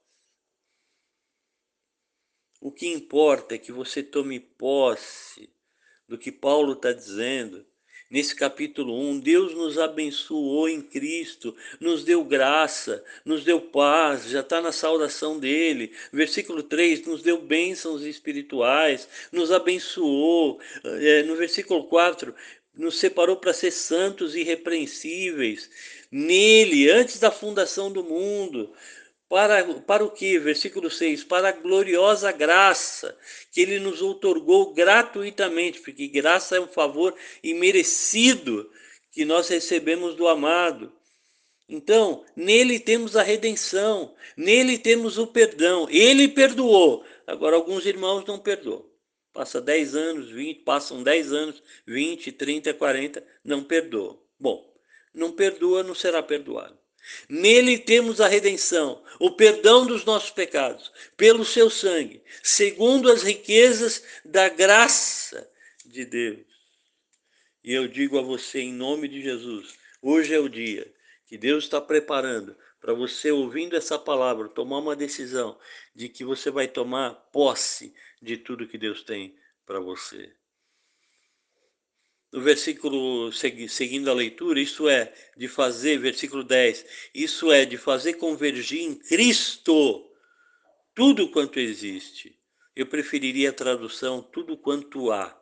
O que importa é que você tome posse do que Paulo está dizendo. Nesse capítulo um, Deus nos abençoou em Cristo, nos deu graça, nos deu paz, já está na saudação dele. Versículo três, nos deu bênçãos espirituais, nos abençoou. No versículo quatro, nos separou para ser santos e irrepreensíveis. Nele, antes da fundação do mundo. Para, para o que? Versículo seis, para a gloriosa graça que ele nos outorgou gratuitamente, porque graça é um favor imerecido que nós recebemos do amado. Então, nele temos a redenção, nele temos o perdão, ele perdoou. Agora, alguns irmãos não perdoam. Passa dez anos, vinte, passam dez anos, vinte, trinta, quarenta, não perdoam. Bom, não perdoa, não será perdoado. Nele temos a redenção, o perdão dos nossos pecados, pelo seu sangue, segundo as riquezas da graça de Deus. E eu digo a você, em nome de Jesus, hoje é o dia que Deus está preparando para você, ouvindo essa palavra, tomar uma decisão de que você vai tomar posse de tudo que Deus tem para você. No versículo, seguindo a leitura, isso é de fazer, versículo dez, isso é de fazer convergir em Cristo tudo quanto existe. Eu preferiria a tradução tudo quanto há.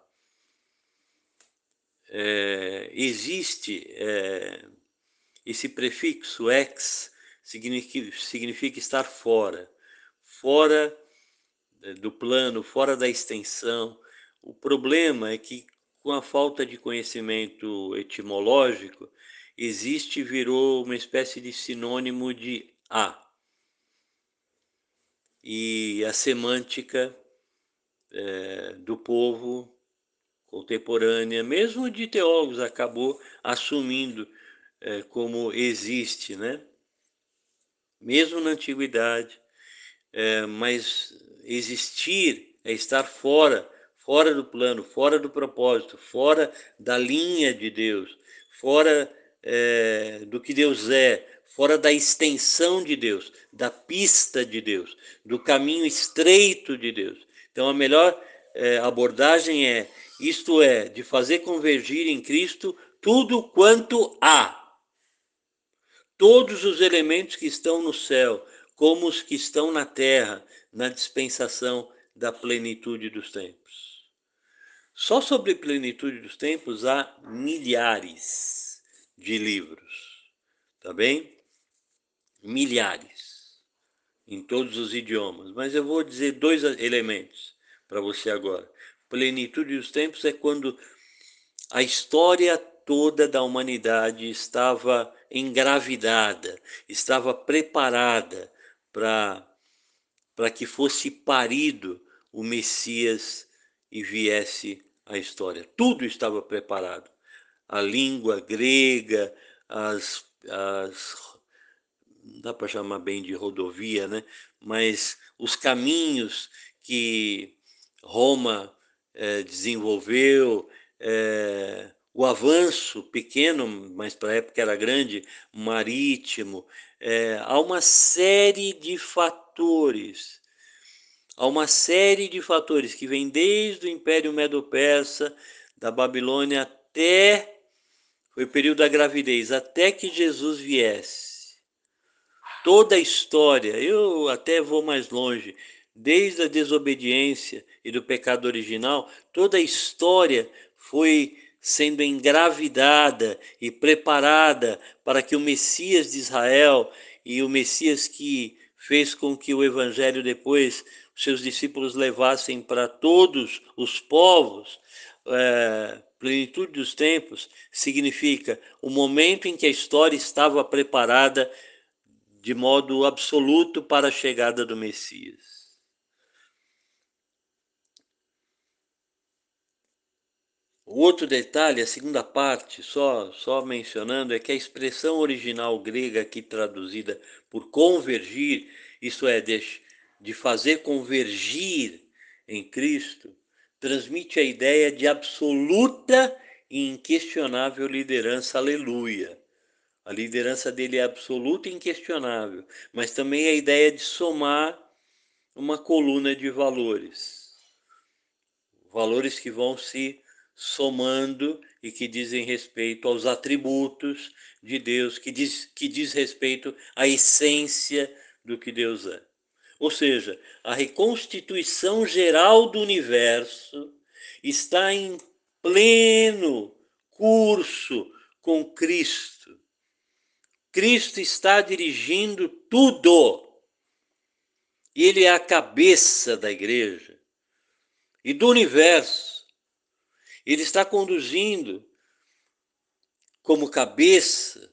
É, existe é, esse prefixo ex, significa, significa estar fora, fora do plano, fora da extensão. O problema é que, com a falta de conhecimento etimológico, existe virou uma espécie de sinônimo de a. E a semântica é, do povo contemporânea, mesmo de teólogos, acabou assumindo é, como existe, né? Mesmo na antiguidade, é, mas existir é estar fora, fora do plano, fora do propósito, fora da linha de Deus, fora é, do que Deus é, fora da extensão de Deus, da pista de Deus, do caminho estreito de Deus. Então a melhor é, abordagem é, isto é, de fazer convergir em Cristo tudo quanto há. Todos os elementos que estão no céu, como os que estão na terra, na dispensação da plenitude dos tempos. Só sobre plenitude dos tempos há milhares de livros, tá bem? Milhares, em todos os idiomas. Mas eu vou dizer dois elementos para você agora. Plenitude dos tempos é quando a história toda da humanidade estava engravidada, estava preparada para para que fosse parido o Messias e viesse a história. Tudo estava preparado. A língua grega, as, as não dá para chamar bem de rodovia, né? Mas os caminhos que Roma eh, desenvolveu, eh, o avanço pequeno, mas para a época era grande, marítimo, eh, há uma série de fatores, há uma série de fatores que vêm desde o Império Medo-Persa, da Babilônia até, foi o período da gravidez, até que Jesus viesse. Toda a história, eu até vou mais longe, desde a desobediência e do pecado original, toda a história foi sendo engravidada e preparada para que o Messias de Israel e o Messias que fez com que o Evangelho depois seus discípulos levassem para todos os povos, é, plenitude dos tempos, significa o momento em que a história estava preparada de modo absoluto para a chegada do Messias. O outro detalhe, a segunda parte, só, só mencionando, é que a expressão original grega aqui traduzida por convergir, isso é, de, de fazer convergir em Cristo, transmite a ideia de absoluta e inquestionável liderança, aleluia. A liderança dele é absoluta e inquestionável, mas também a ideia de somar uma coluna de valores. Valores que vão se somando e que dizem respeito aos atributos de Deus, que diz, que diz respeito à essência do que Deus é. Ou seja, a reconstituição geral do universo está em pleno curso com Cristo. Cristo está dirigindo tudo. Ele é a cabeça da igreja e do universo. Ele está conduzindo como cabeça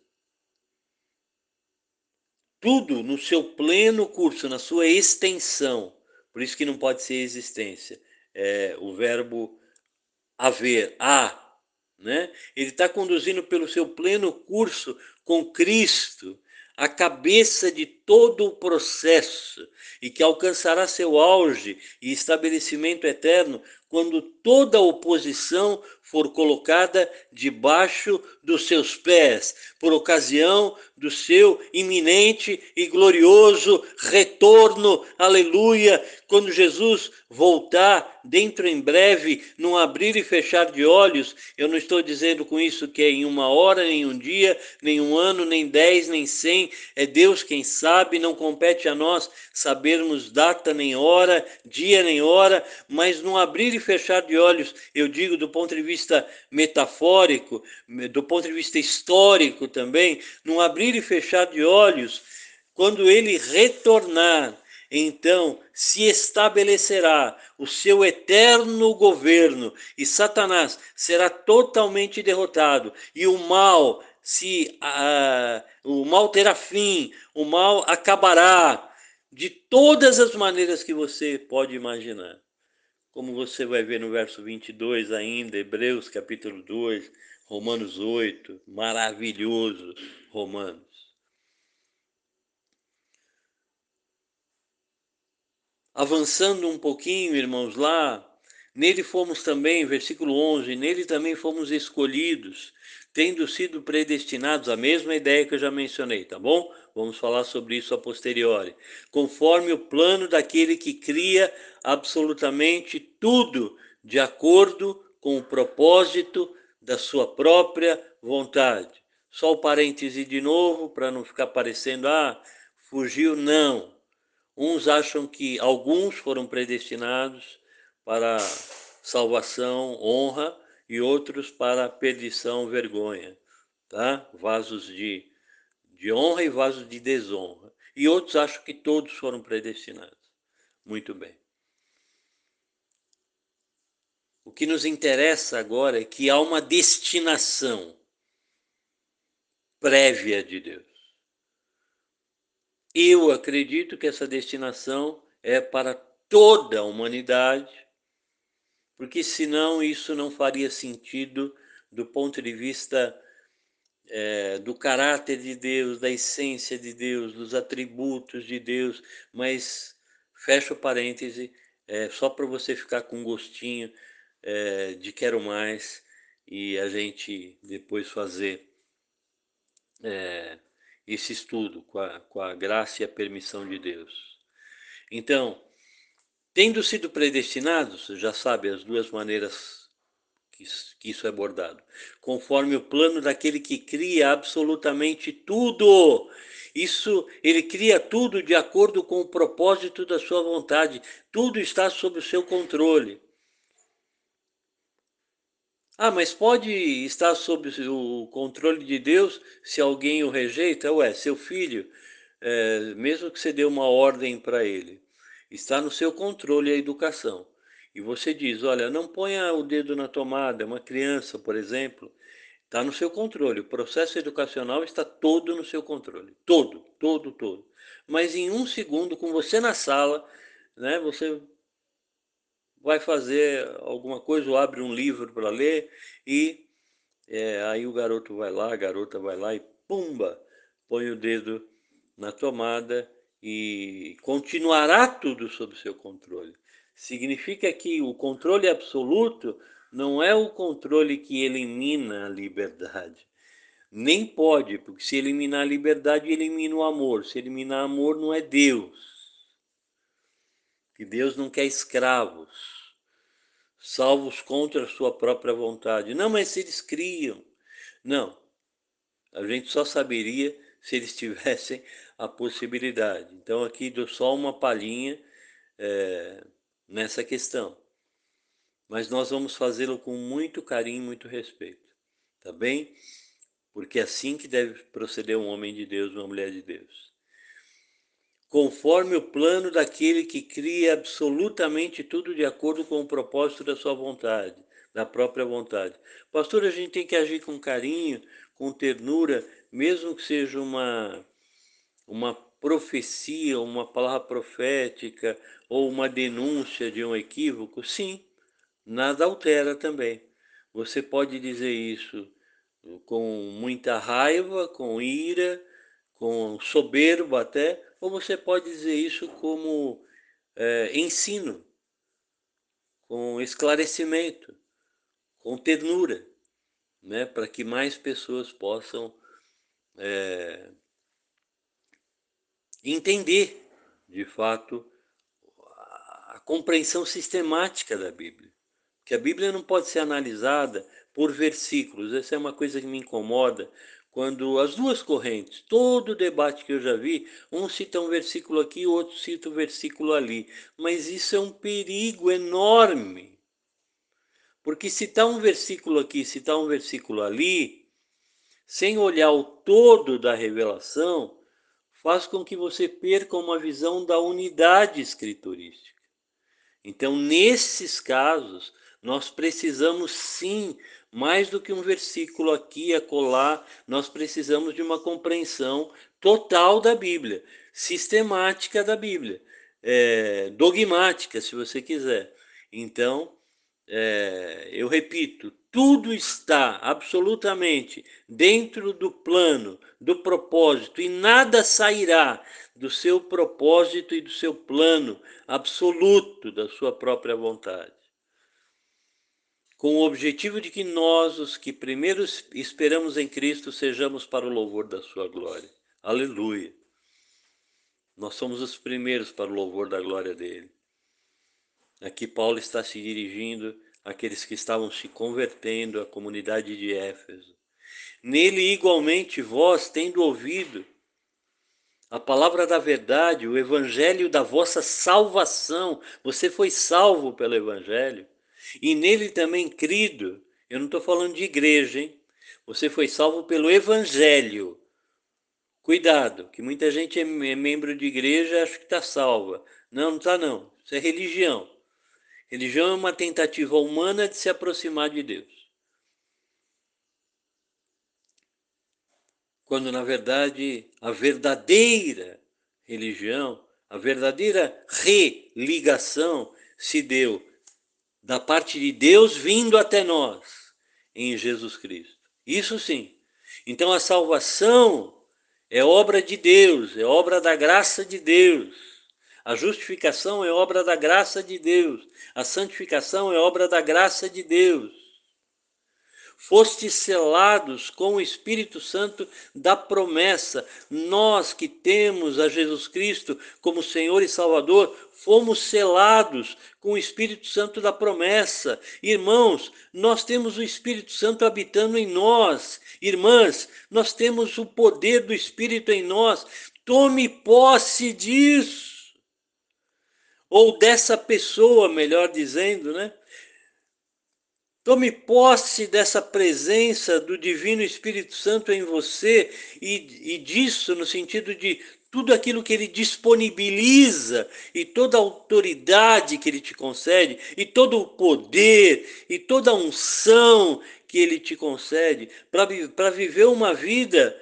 tudo no seu pleno curso, na sua extensão. Por isso que não pode ser existência. É o verbo haver, há. Né? Ele está conduzindo pelo seu pleno curso com Cristo a cabeça de todo o processo e que alcançará seu auge e estabelecimento eterno quando toda oposição for colocada debaixo dos seus pés, por ocasião do seu iminente e glorioso retorno, aleluia, quando Jesus voltar dentro em breve, num abrir e fechar de olhos. Eu não estou dizendo com isso que é em uma hora, nem um dia, nem um ano, nem dez, nem cem, é Deus quem sabe, não compete a nós sabermos data nem hora, dia nem hora, mas num abrir e fechar de olhos, eu digo do ponto de vista metafórico, do ponto de vista histórico também, num abrir e fechar de olhos, quando ele retornar, então se estabelecerá o seu eterno governo e Satanás será totalmente derrotado e o mal se uh, o mal terá fim, o mal acabará de todas as maneiras que você pode imaginar. Como você vai ver no verso vinte e dois ainda, Hebreus capítulo dois, Romanos oito, maravilhoso Romanos. Avançando um pouquinho, irmãos, lá, nele fomos também, versículo onze, nele também fomos escolhidos, tendo sido predestinados, a mesma ideia que eu já mencionei, tá bom? Vamos falar sobre isso a posteriori. Conforme o plano daquele que cria absolutamente tudo de acordo com o propósito da sua própria vontade. Só o parêntese de novo, para não ficar parecendo, ah, fugiu, não. Uns acham que alguns foram predestinados para salvação, honra, e outros para perdição, vergonha, tá? Vasos de, de honra e vasos de desonra. E outros acham que todos foram predestinados. Muito bem. O que nos interessa agora é que há uma destinação prévia de Deus. Eu acredito que essa destinação é para toda a humanidade, porque senão isso não faria sentido do ponto de vista é, do caráter de Deus, da essência de Deus, dos atributos de Deus, mas fecha o parêntese, é, só para você ficar com um gostinho é, de quero mais e a gente depois fazer é, esse estudo com a, com a graça e a permissão de Deus. Então, tendo sido predestinados, já sabe as duas maneiras que isso é abordado, conforme o plano daquele que cria absolutamente tudo. Isso, ele cria tudo de acordo com o propósito da sua vontade. Tudo está sob o seu controle. Ah, mas pode estar sob o controle de Deus se alguém o rejeita? Ué, seu filho, é, mesmo que você dê uma ordem para ele, está no seu controle a educação. E você diz, olha, não ponha o dedo na tomada, uma criança, por exemplo, está no seu controle. O processo educacional está todo no seu controle. Todo, todo, todo. Mas em um segundo, com você na sala, né, você vai fazer alguma coisa ou abre um livro para ler e é, aí o garoto vai lá, a garota vai lá e pumba, põe o dedo na tomada e continuará tudo sob seu controle. Significa que o controle absoluto não é o controle que elimina a liberdade. Nem pode, porque se eliminar a liberdade, elimina o amor. Se eliminar amor, não é Deus. Que Deus não quer escravos, salvos contra a sua própria vontade. Não, mas eles criam. Não, a gente só saberia se eles tivessem a possibilidade. Então aqui dou só uma palhinha é, nessa questão. Mas nós vamos fazê-lo com muito carinho e muito respeito. Tá bem? Porque é assim que deve proceder um homem de Deus, uma mulher de Deus. Conforme o plano daquele que cria absolutamente tudo de acordo com o propósito da sua vontade, da própria vontade. Pastor, a gente tem que agir com carinho, com ternura, mesmo que seja uma, uma profecia, uma palavra profética ou uma denúncia de um equívoco. Sim, nada altera também. Você pode dizer isso com muita raiva, com ira, com soberba até, ou você pode dizer isso como é, ensino, com esclarecimento, com ternura, né, para que mais pessoas possam é, entender, de fato, a compreensão sistemática da Bíblia. Que a Bíblia não pode ser analisada por versículos. Essa é uma coisa que me incomoda. Quando as duas correntes, todo o debate que eu já vi, um cita um versículo aqui, o outro cita um versículo ali. Mas isso é um perigo enorme. Porque citar um versículo aqui, citar um versículo ali, sem olhar o todo da revelação, faz com que você perca uma visão da unidade escriturística. Então, nesses casos, nós precisamos sim, mais do que um versículo aqui e acolá, nós precisamos de uma compreensão total da Bíblia, sistemática da Bíblia, é, dogmática, se você quiser. Então, é, eu repito, tudo está absolutamente dentro do plano, do propósito, e nada sairá do seu propósito e do seu plano absoluto da sua própria vontade. Com o objetivo de que nós, os que primeiro esperamos em Cristo, sejamos para o louvor da sua glória. Aleluia! Nós somos os primeiros para o louvor da glória dele. Aqui Paulo está se dirigindo àqueles que estavam se convertendo à comunidade de Éfeso. Nele igualmente vós, tendo ouvido a palavra da verdade, o evangelho da vossa salvação, você foi salvo pelo evangelho, e nele também crido, eu não estou falando de igreja, hein? Você foi salvo pelo evangelho. Cuidado, que muita gente é membro de igreja e acha que está salva. Não, não está não. Isso é religião. Religião é uma tentativa humana de se aproximar de Deus. Quando, na verdade, a verdadeira religião, a verdadeira religação se deu da parte de Deus vindo até nós, em Jesus Cristo. Isso sim. Então a salvação é obra de Deus, é obra da graça de Deus. A justificação é obra da graça de Deus. A santificação é obra da graça de Deus. Fostes selados com o Espírito Santo da promessa. Nós que temos a Jesus Cristo como Senhor e Salvador, fomos selados com o Espírito Santo da promessa. Irmãos, nós temos o Espírito Santo habitando em nós. Irmãs, nós temos o poder do Espírito em nós. Tome posse disso. Ou dessa pessoa, melhor dizendo, né? Tome posse dessa presença do Divino Espírito Santo em você e, e disso no sentido de tudo aquilo que ele disponibiliza e toda a autoridade que ele te concede e todo o poder e toda a unção que ele te concede para viver uma vida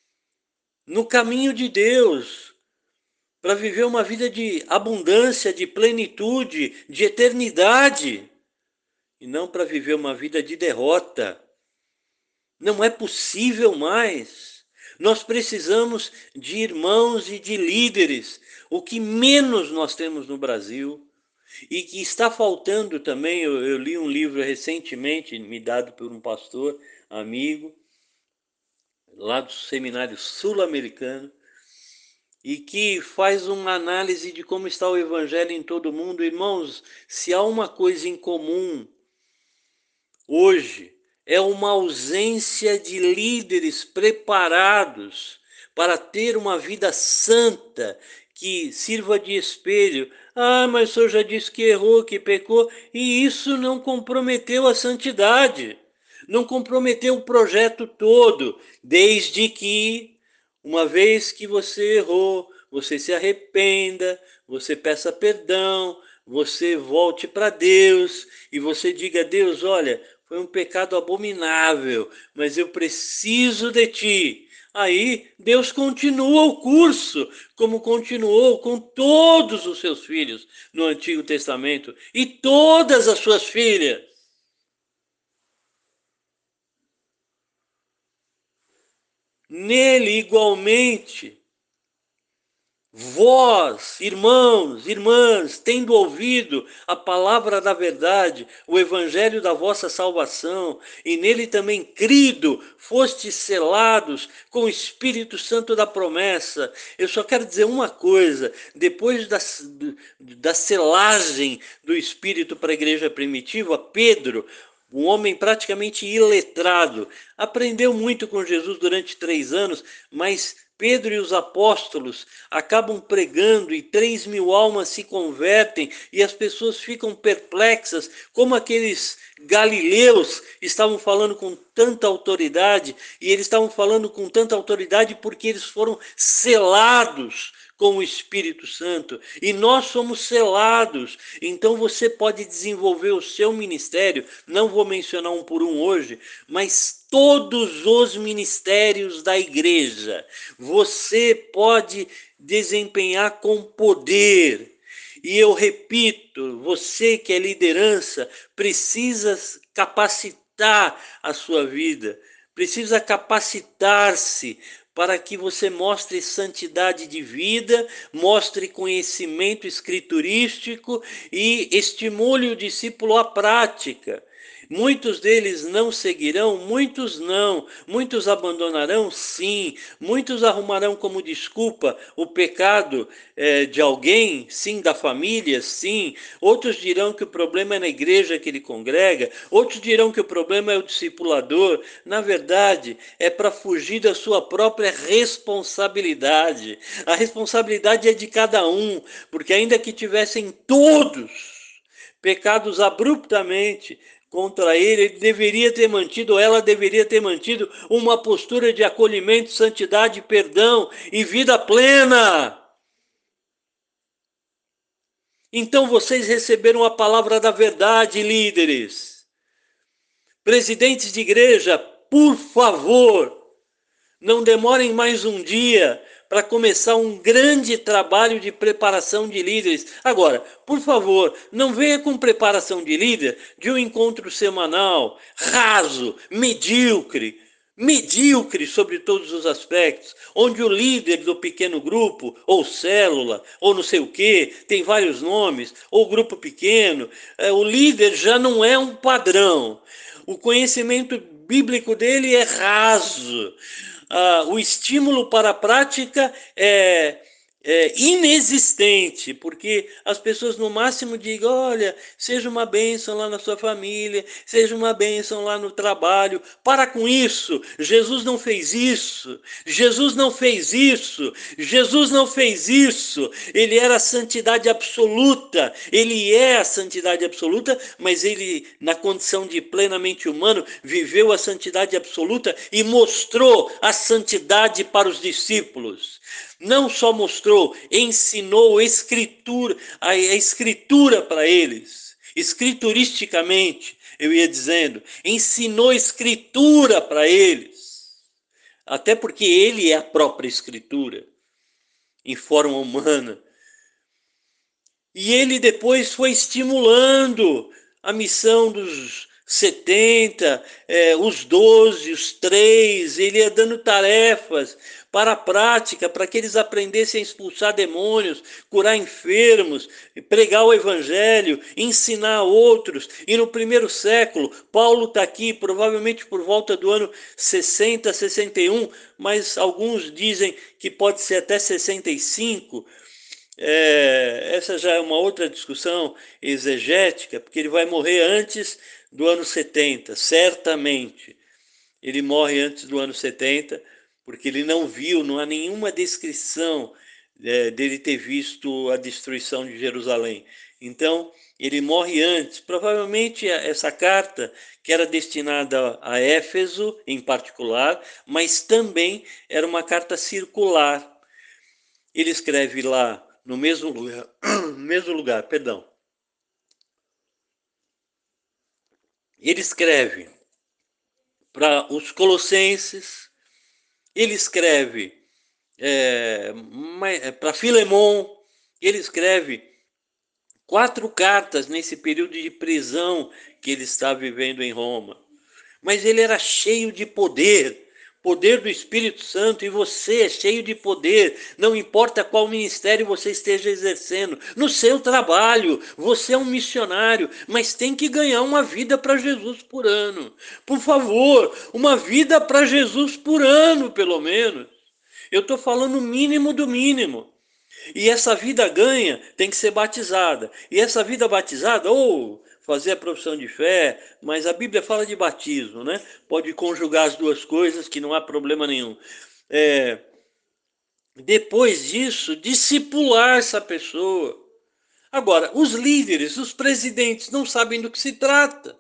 no caminho de Deus, para viver uma vida de abundância, de plenitude, de eternidade. E não para viver uma vida de derrota. Não é possível mais. Nós precisamos de irmãos e de líderes. O que menos nós temos no Brasil, e que está faltando também, eu, eu li um livro recentemente, me dado por um pastor amigo, lá do Seminário Sul-Americano, e que faz uma análise de como está o Evangelho em todo o mundo. Irmãos, se há uma coisa em comum hoje, é uma ausência de líderes preparados para ter uma vida santa que sirva de espelho. Ah, mas o senhor já disse que errou, que pecou, e isso não comprometeu a santidade, não comprometeu o projeto todo, desde que, uma vez que você errou, você se arrependa, você peça perdão, você volte para Deus e você diga a Deus, olha, foi um pecado abominável, mas eu preciso de ti. Aí Deus continua o curso, como continuou com todos os seus filhos no Antigo Testamento e todas as suas filhas. Nele igualmente, vós, irmãos, irmãs, tendo ouvido a palavra da verdade, o evangelho da vossa salvação, e nele também crido, fostes selados com o Espírito Santo da promessa. Eu só quero dizer uma coisa: depois da, da selagem do Espírito para a igreja primitiva, Pedro, um homem praticamente iletrado, aprendeu muito com Jesus durante três anos, mas Pedro e os apóstolos acabam pregando e três mil almas se convertem e as pessoas ficam perplexas, como aqueles galileus estavam falando com tanta autoridade, e eles estavam falando com tanta autoridade porque eles foram selados com o Espírito Santo, e nós somos selados. Então você pode desenvolver o seu ministério, não vou mencionar um por um hoje, mas todos os ministérios da igreja você pode desempenhar com poder. E eu repito, você que é liderança precisa capacitar a sua vida, precisa capacitar-se para que você mostre santidade de vida, mostre conhecimento escriturístico e estimule o discípulo à prática. Muitos deles não seguirão, muitos não, muitos abandonarão, sim, muitos arrumarão como desculpa o pecado eh, de alguém, sim, da família, sim, outros dirão que o problema é na igreja que ele congrega, outros dirão que o problema é o discipulador. Na verdade, é para fugir da sua própria responsabilidade. A responsabilidade é de cada um, porque ainda que tivessem todos pecados abruptamente contra ele, ele deveria ter mantido, ou ela deveria ter mantido uma postura de acolhimento, santidade, perdão e vida plena. Então vocês receberam a palavra da verdade, líderes. Presidentes de igreja, por favor, não demorem mais um dia para começar um grande trabalho de preparação de líderes. Agora, por favor, não venha com preparação de líder de um encontro semanal, raso, medíocre, medíocre sobre todos os aspectos, onde o líder do pequeno grupo, ou célula, ou não sei o quê, tem vários nomes, ou grupo pequeno, o líder já não é um padrão. O conhecimento bíblico dele é raso. Ah, o estímulo para a prática é, é inexistente, porque as pessoas no máximo digam, olha, seja uma bênção lá na sua família, seja uma bênção lá no trabalho. Para com isso, Jesus não fez isso, Jesus não fez isso, Jesus não fez isso. Ele era a santidade absoluta, ele é a santidade absoluta, mas ele, na condição de plenamente humano, viveu a santidade absoluta e mostrou a santidade para os discípulos. Não só mostrou, ensinou escritura, a escritura para eles, escrituristicamente, eu ia dizendo, ensinou escritura para eles, até porque ele é a própria escritura, em forma humana. E ele depois foi estimulando a missão dos setenta, é, os doze, os três, ele ia dando tarefas para a prática, para que eles aprendessem a expulsar demônios, curar enfermos, pregar o evangelho, ensinar outros. E no primeiro século, Paulo está aqui, provavelmente por volta do ano sessenta, sessenta e um, mas alguns dizem que pode ser até sessenta e cinco. É, essa já é uma outra discussão exegética, porque ele vai morrer antes do ano setenta, certamente. Ele morre antes do ano setenta, porque ele não viu, não há nenhuma descrição é, dele ter visto a destruição de Jerusalém. Então, ele morre antes. Provavelmente essa carta, que era destinada a Éfeso em particular, mas também era uma carta circular. Ele escreve lá no mesmo lugar, no mesmo lugar, perdão. Ele escreve para os colossenses, ele escreve é, para Filemon, ele escreve quatro cartas nesse período de prisão que ele está vivendo em Roma. Mas ele era cheio de poder, poder do Espírito Santo, e você é cheio de poder, não importa qual ministério você esteja exercendo, no seu trabalho, você é um missionário, mas tem que ganhar uma vida para Jesus por ano. Por favor, uma vida para Jesus por ano, pelo menos. Eu estou falando o mínimo do mínimo. E essa vida ganha tem que ser batizada. E essa vida batizada, ou fazer a profissão de fé, mas a Bíblia fala de batismo, né? Pode conjugar as duas coisas, que não há problema nenhum. É, depois disso, discipular essa pessoa. Agora, os líderes, os presidentes, não sabem do que se trata.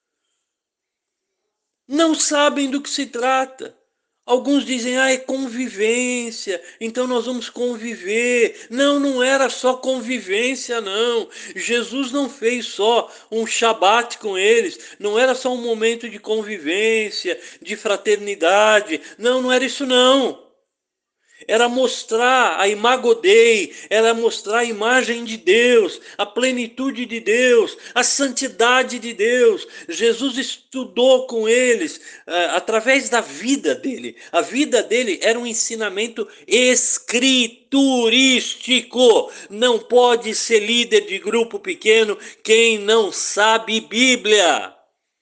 Não sabem do que se trata. Alguns dizem, ah, é convivência, então nós vamos conviver. Não, não era só convivência, não. Jesus não fez só um shabat com eles, não era só um momento de convivência, de fraternidade. Não, não era isso, não. Era mostrar a imago Dei, era mostrar a imagem de Deus, a plenitude de Deus, a santidade de Deus. Jesus estudou com eles uh, através da vida dele. A vida dele era um ensinamento escriturístico. Não pode ser líder de grupo pequeno quem não sabe Bíblia.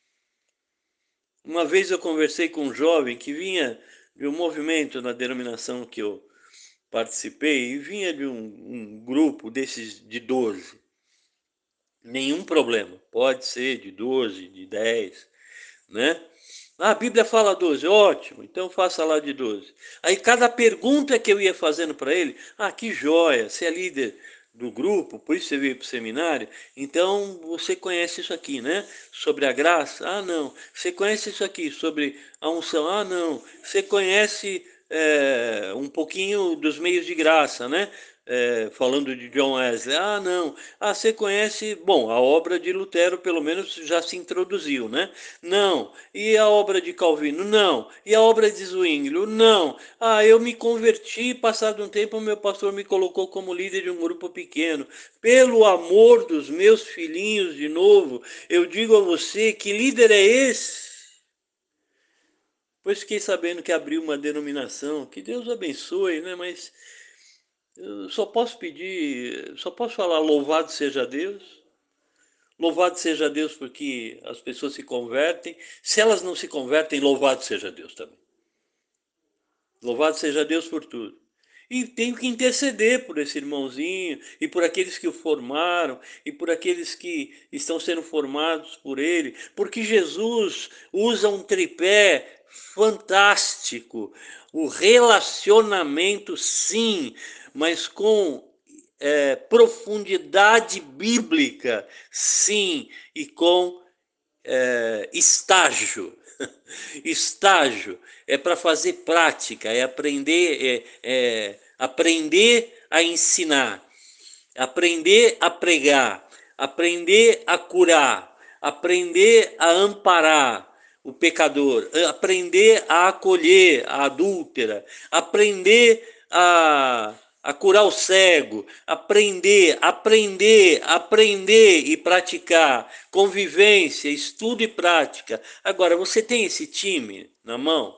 Uma vez eu conversei com um jovem que vinha de um movimento na denominação que eu participei, e vinha de um, um grupo desses de doze. Nenhum problema, pode ser de doze, de dez, né? Ah, a Bíblia fala doze, ótimo, então faça lá de doze. Aí cada pergunta que eu ia fazendo para ele, ah, que joia, você é líder do grupo, por isso você veio para o seminário, então você conhece isso aqui, né? Sobre a graça? Ah, não. Você conhece isso aqui sobre a unção? Ah, não. Você conhece é, um pouquinho dos meios de graça, né? É, falando de John Wesley. Ah, não. Ah, você conhece, bom, a obra de Lutero pelo menos já se introduziu, né? Não. E a obra de Calvino? Não. E a obra de Zwinglio? Não. Ah, eu me converti, passado um tempo, meu pastor me colocou como líder de um grupo pequeno. Pelo amor dos meus filhinhos, de novo, eu digo a você, que líder é esse? Pois fiquei sabendo que abriu uma denominação, que Deus abençoe, né? Mas eu só posso pedir, só posso falar louvado seja Deus. Louvado seja Deus porque as pessoas se convertem. Se elas não se convertem, louvado seja Deus também. Louvado seja Deus por tudo. E tenho que interceder por esse irmãozinho e por aqueles que o formaram e por aqueles que estão sendo formados por ele, porque Jesus usa um tripé fantástico, o relacionamento sim, mas com é, profundidade bíblica sim, e com é, estágio. Estágio é para fazer prática, é aprender, é, é aprender a ensinar, aprender a pregar, aprender a curar, aprender a amparar o pecador, aprender a acolher a adúltera, aprender a, a curar o cego, aprender, aprender, aprender e praticar, convivência, estudo e prática. Agora, você tem esse time na mão?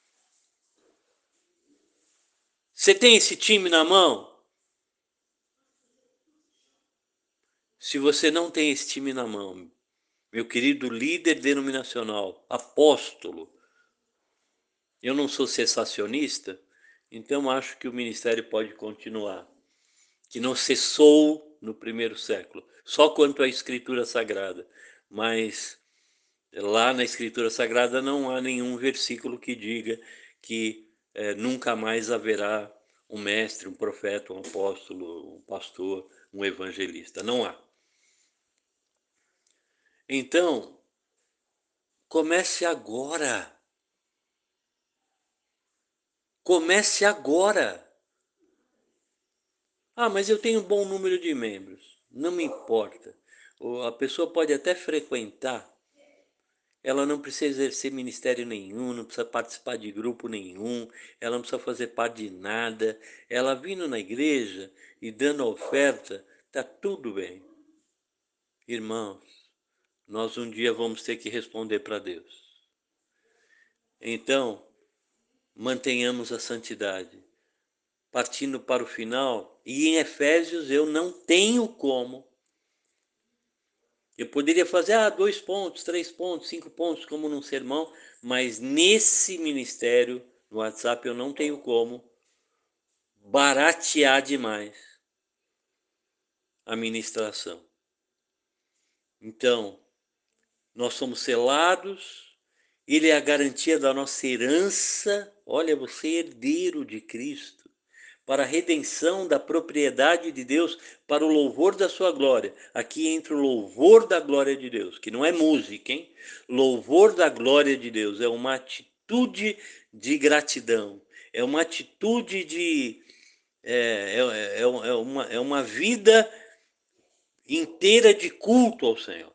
Você tem esse time na mão? Se você não tem esse time na mão, meu querido líder denominacional, apóstolo, eu não sou cessacionista, então acho que o ministério pode continuar, que não cessou no primeiro século, só quanto à Escritura Sagrada, mas lá na Escritura Sagrada não há nenhum versículo que diga que é, nunca mais haverá um mestre, um profeta, um apóstolo, um pastor, um evangelista. Não há. Então, comece agora. Comece agora. Ah, mas eu tenho um bom número de membros. Não me importa. A pessoa pode até frequentar. Ela não precisa exercer ministério nenhum, não precisa participar de grupo nenhum, ela não precisa fazer parte de nada. Ela vindo na igreja e dando a oferta, tá tudo bem. Irmãos, nós um dia vamos ter que responder para Deus. Então, mantenhamos a santidade. Partindo para o final, e em Efésios eu não tenho como. Eu poderia fazer ah, dois pontos, três pontos, cinco pontos, como num sermão, mas nesse ministério, no WhatsApp, eu não tenho como baratear demais a ministração. Então, nós somos selados, ele é a garantia da nossa herança. Olha, você é herdeiro de Cristo, para a redenção da propriedade de Deus, para o louvor da sua glória. Aqui entra o louvor da glória de Deus, que não é música, hein? Louvor da glória de Deus é uma atitude de gratidão, é uma atitude de... é, é, é, é uma, é uma vida inteira de culto ao Senhor.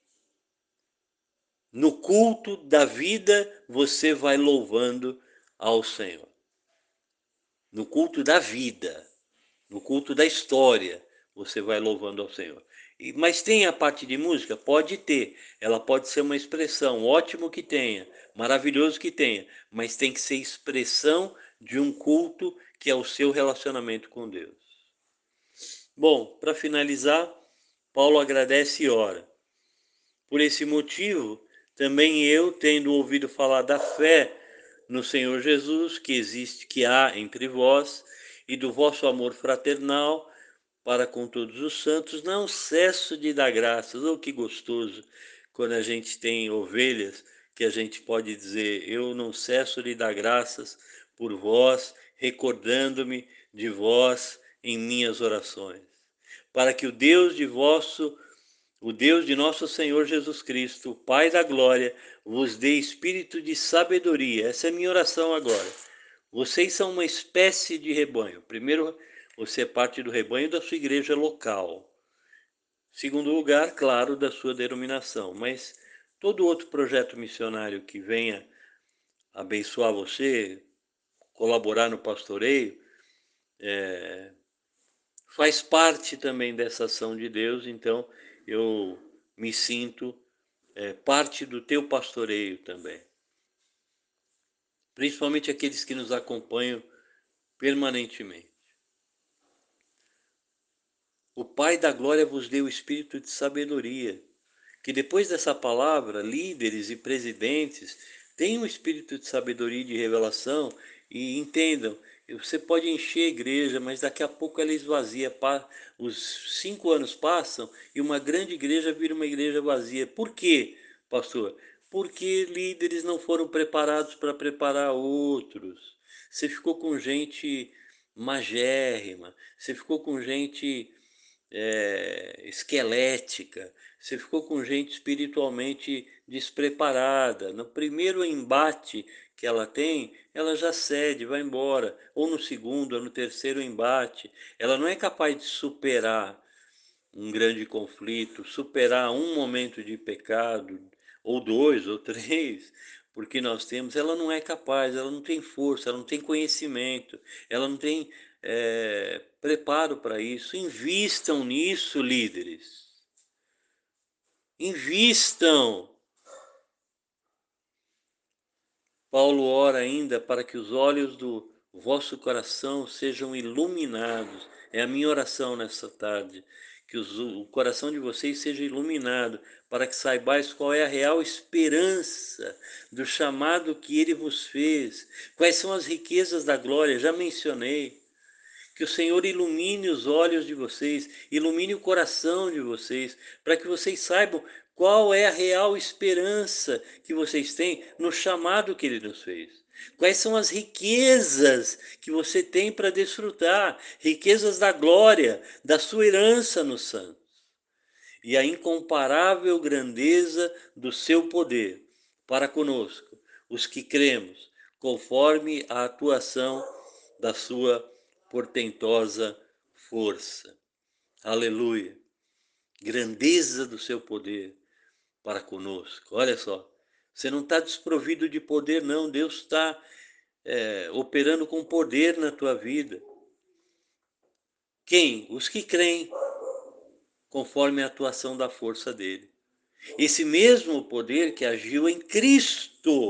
No culto da vida, você vai louvando ao Senhor. No culto da vida, no culto da história, você vai louvando ao Senhor. E, mas tem a parte de música? Pode ter. Ela pode ser uma expressão, ótimo que tenha, maravilhoso que tenha, mas tem que ser expressão de um culto que é o seu relacionamento com Deus. Bom, para finalizar, Paulo agradece e ora. Por esse motivo, também eu, tendo ouvido falar da fé no Senhor Jesus, que existe, que há entre vós, e do vosso amor fraternal para com todos os santos, não cesso de dar graças. Oh, que gostoso quando a gente tem ovelhas, que a gente pode dizer, eu não cesso de dar graças por vós, recordando-me de vós em minhas orações, para que o Deus de vosso o Deus de nosso Senhor Jesus Cristo, o Pai da glória, vos dê espírito de sabedoria. Essa é a minha oração agora. Vocês são uma espécie de rebanho. Primeiro, você é parte do rebanho da sua igreja local. Segundo lugar, claro, da sua denominação. Mas todo outro projeto missionário que venha abençoar você, colaborar no pastoreio, é, faz parte também dessa ação de Deus. Então, eu me sinto é, parte do teu pastoreio também. Principalmente aqueles que nos acompanham permanentemente. O Pai da glória vos deu o espírito de sabedoria. Que depois dessa palavra, líderes e presidentes tenham um espírito de sabedoria e de revelação e entendam, você pode encher a igreja, mas daqui a pouco ela esvazia. Os cinco anos passam e uma grande igreja vira uma igreja vazia. Por quê, pastor? Porque líderes não foram preparados para preparar outros. Você ficou com gente magérrima, você ficou com gente é, esquelética, você ficou com gente espiritualmente despreparada. No primeiro embate que ela tem, ela já cede, vai embora. Ou no segundo, ou no terceiro embate. Ela não é capaz de superar um grande conflito, superar um momento de pecado, ou dois, ou três, porque nós temos, ela não é capaz, ela não tem força, ela não tem conhecimento, ela não tem é, preparo para isso. Invistam nisso, líderes. Invistam. Paulo ora ainda para que os olhos do vosso coração sejam iluminados. É a minha oração nessa tarde. Que os, o coração de vocês seja iluminado, para que saibais qual é a real esperança do chamado que ele vos fez. Quais são as riquezas da glória? Já mencionei. Que o Senhor ilumine os olhos de vocês, ilumine o coração de vocês, para que vocês saibam qual é a real esperança que vocês têm no chamado que Ele nos fez. Quais são as riquezas que você tem para desfrutar, riquezas da glória, da sua herança nos santos. E a incomparável grandeza do seu poder para conosco, os que cremos, conforme a atuação da sua portentosa força. Aleluia! Grandeza do seu poder para conosco. Olha só, você não está desprovido de poder, não. Deus está é, operando com poder na tua vida. Quem? Os que creem, conforme a atuação da força dele. Esse mesmo poder que agiu em Cristo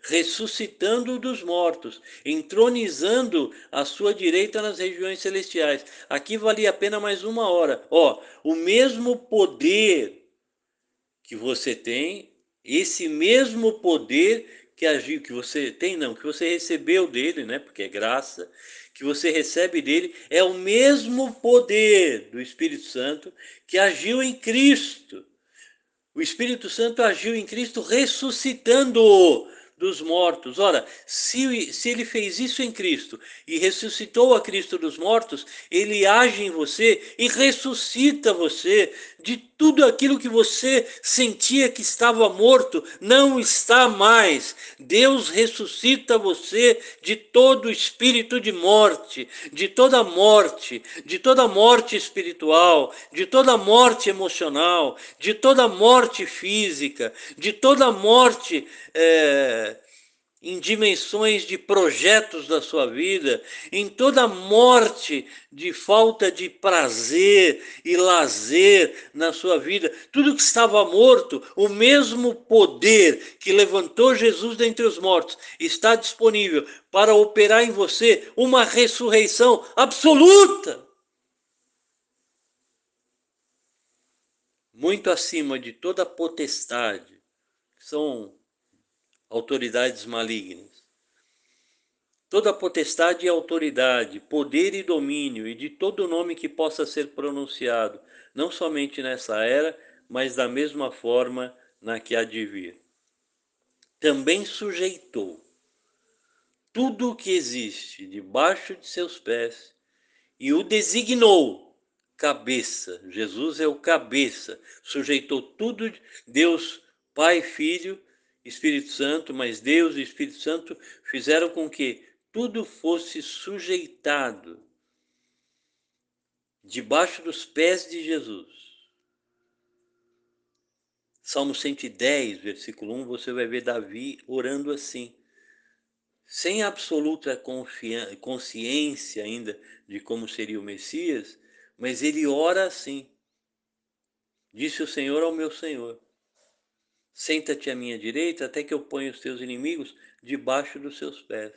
ressuscitando dos mortos, entronizando à sua direita nas regiões celestiais. Aqui valia a pena mais uma hora. Ó, o mesmo poder que você tem, esse mesmo poder que agiu, que você tem, não, que você recebeu dele, né? Porque é graça, que você recebe dele, é o mesmo poder do Espírito Santo que agiu em Cristo. O Espírito Santo agiu em Cristo ressuscitando-o dos mortos. Ora, se, se ele fez isso em Cristo e ressuscitou a Cristo dos mortos, ele age em você e ressuscita você de tudo aquilo que você sentia que estava morto, não está mais. Deus ressuscita você de todo espírito de morte, de toda morte, de toda morte espiritual, de toda morte emocional, de toda morte física, de toda morte é, em dimensões de projetos da sua vida, em toda morte de falta de prazer e lazer na sua vida, tudo que estava morto, o mesmo poder que levantou Jesus dentre os mortos está disponível para operar em você uma ressurreição absoluta, muito acima de toda potestade, que são autoridades malignas. Toda potestade e autoridade, poder e domínio, e de todo nome que possa ser pronunciado, não somente nessa era, mas da mesma forma na que há de vir. Também sujeitou tudo o que existe debaixo de seus pés e o designou cabeça. Jesus é o cabeça, sujeitou tudo, Deus, Pai, Filho, Espírito Santo, mas Deus e Espírito Santo fizeram com que tudo fosse sujeitado debaixo dos pés de Jesus. Salmo cento e dez, versículo um, você vai ver Davi orando assim, sem absoluta consciência ainda de como seria o Messias, mas ele ora assim: disse o Senhor ao meu Senhor, senta-te à minha direita até que eu ponha os teus inimigos debaixo dos seus pés.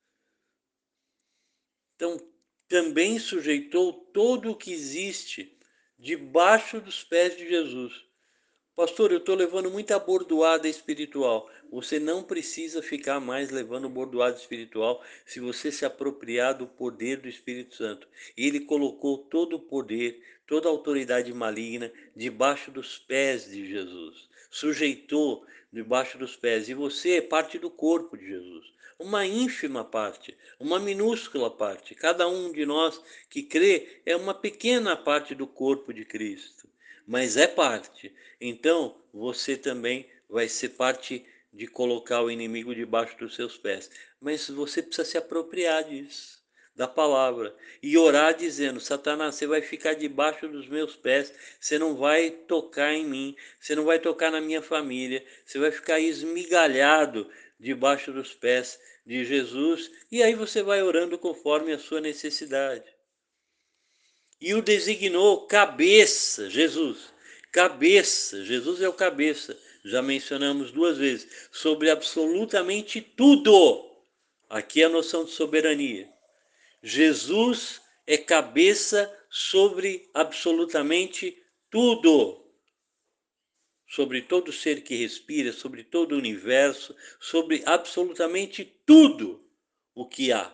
Então, também sujeitou todo o que existe debaixo dos pés de Jesus. Pastor, eu estou levando muita bordoada espiritual. Você não precisa ficar mais levando bordoada espiritual se você se apropriar do poder do Espírito Santo. Ele colocou todo o poder, toda a autoridade maligna debaixo dos pés de Jesus. Sujeitou debaixo dos pés. E você é parte do corpo de Jesus. Uma ínfima parte, uma minúscula parte. Cada um de nós que crê é uma pequena parte do corpo de Cristo, mas é parte. Então, você também vai ser parte de colocar o inimigo debaixo dos seus pés. Mas você precisa se apropriar disso, da palavra, e orar dizendo: Satanás, você vai ficar debaixo dos meus pés, você não vai tocar em mim, você não vai tocar na minha família, você vai ficar esmigalhado debaixo dos pés de Jesus, e aí você vai orando conforme a sua necessidade. E o designou cabeça, Jesus. Cabeça, Jesus é o cabeça. Já mencionamos duas vezes. Sobre absolutamente tudo. Aqui é a noção de soberania. Jesus é cabeça sobre absolutamente tudo. Sobre todo ser que respira, sobre todo o universo, sobre absolutamente tudo o que há.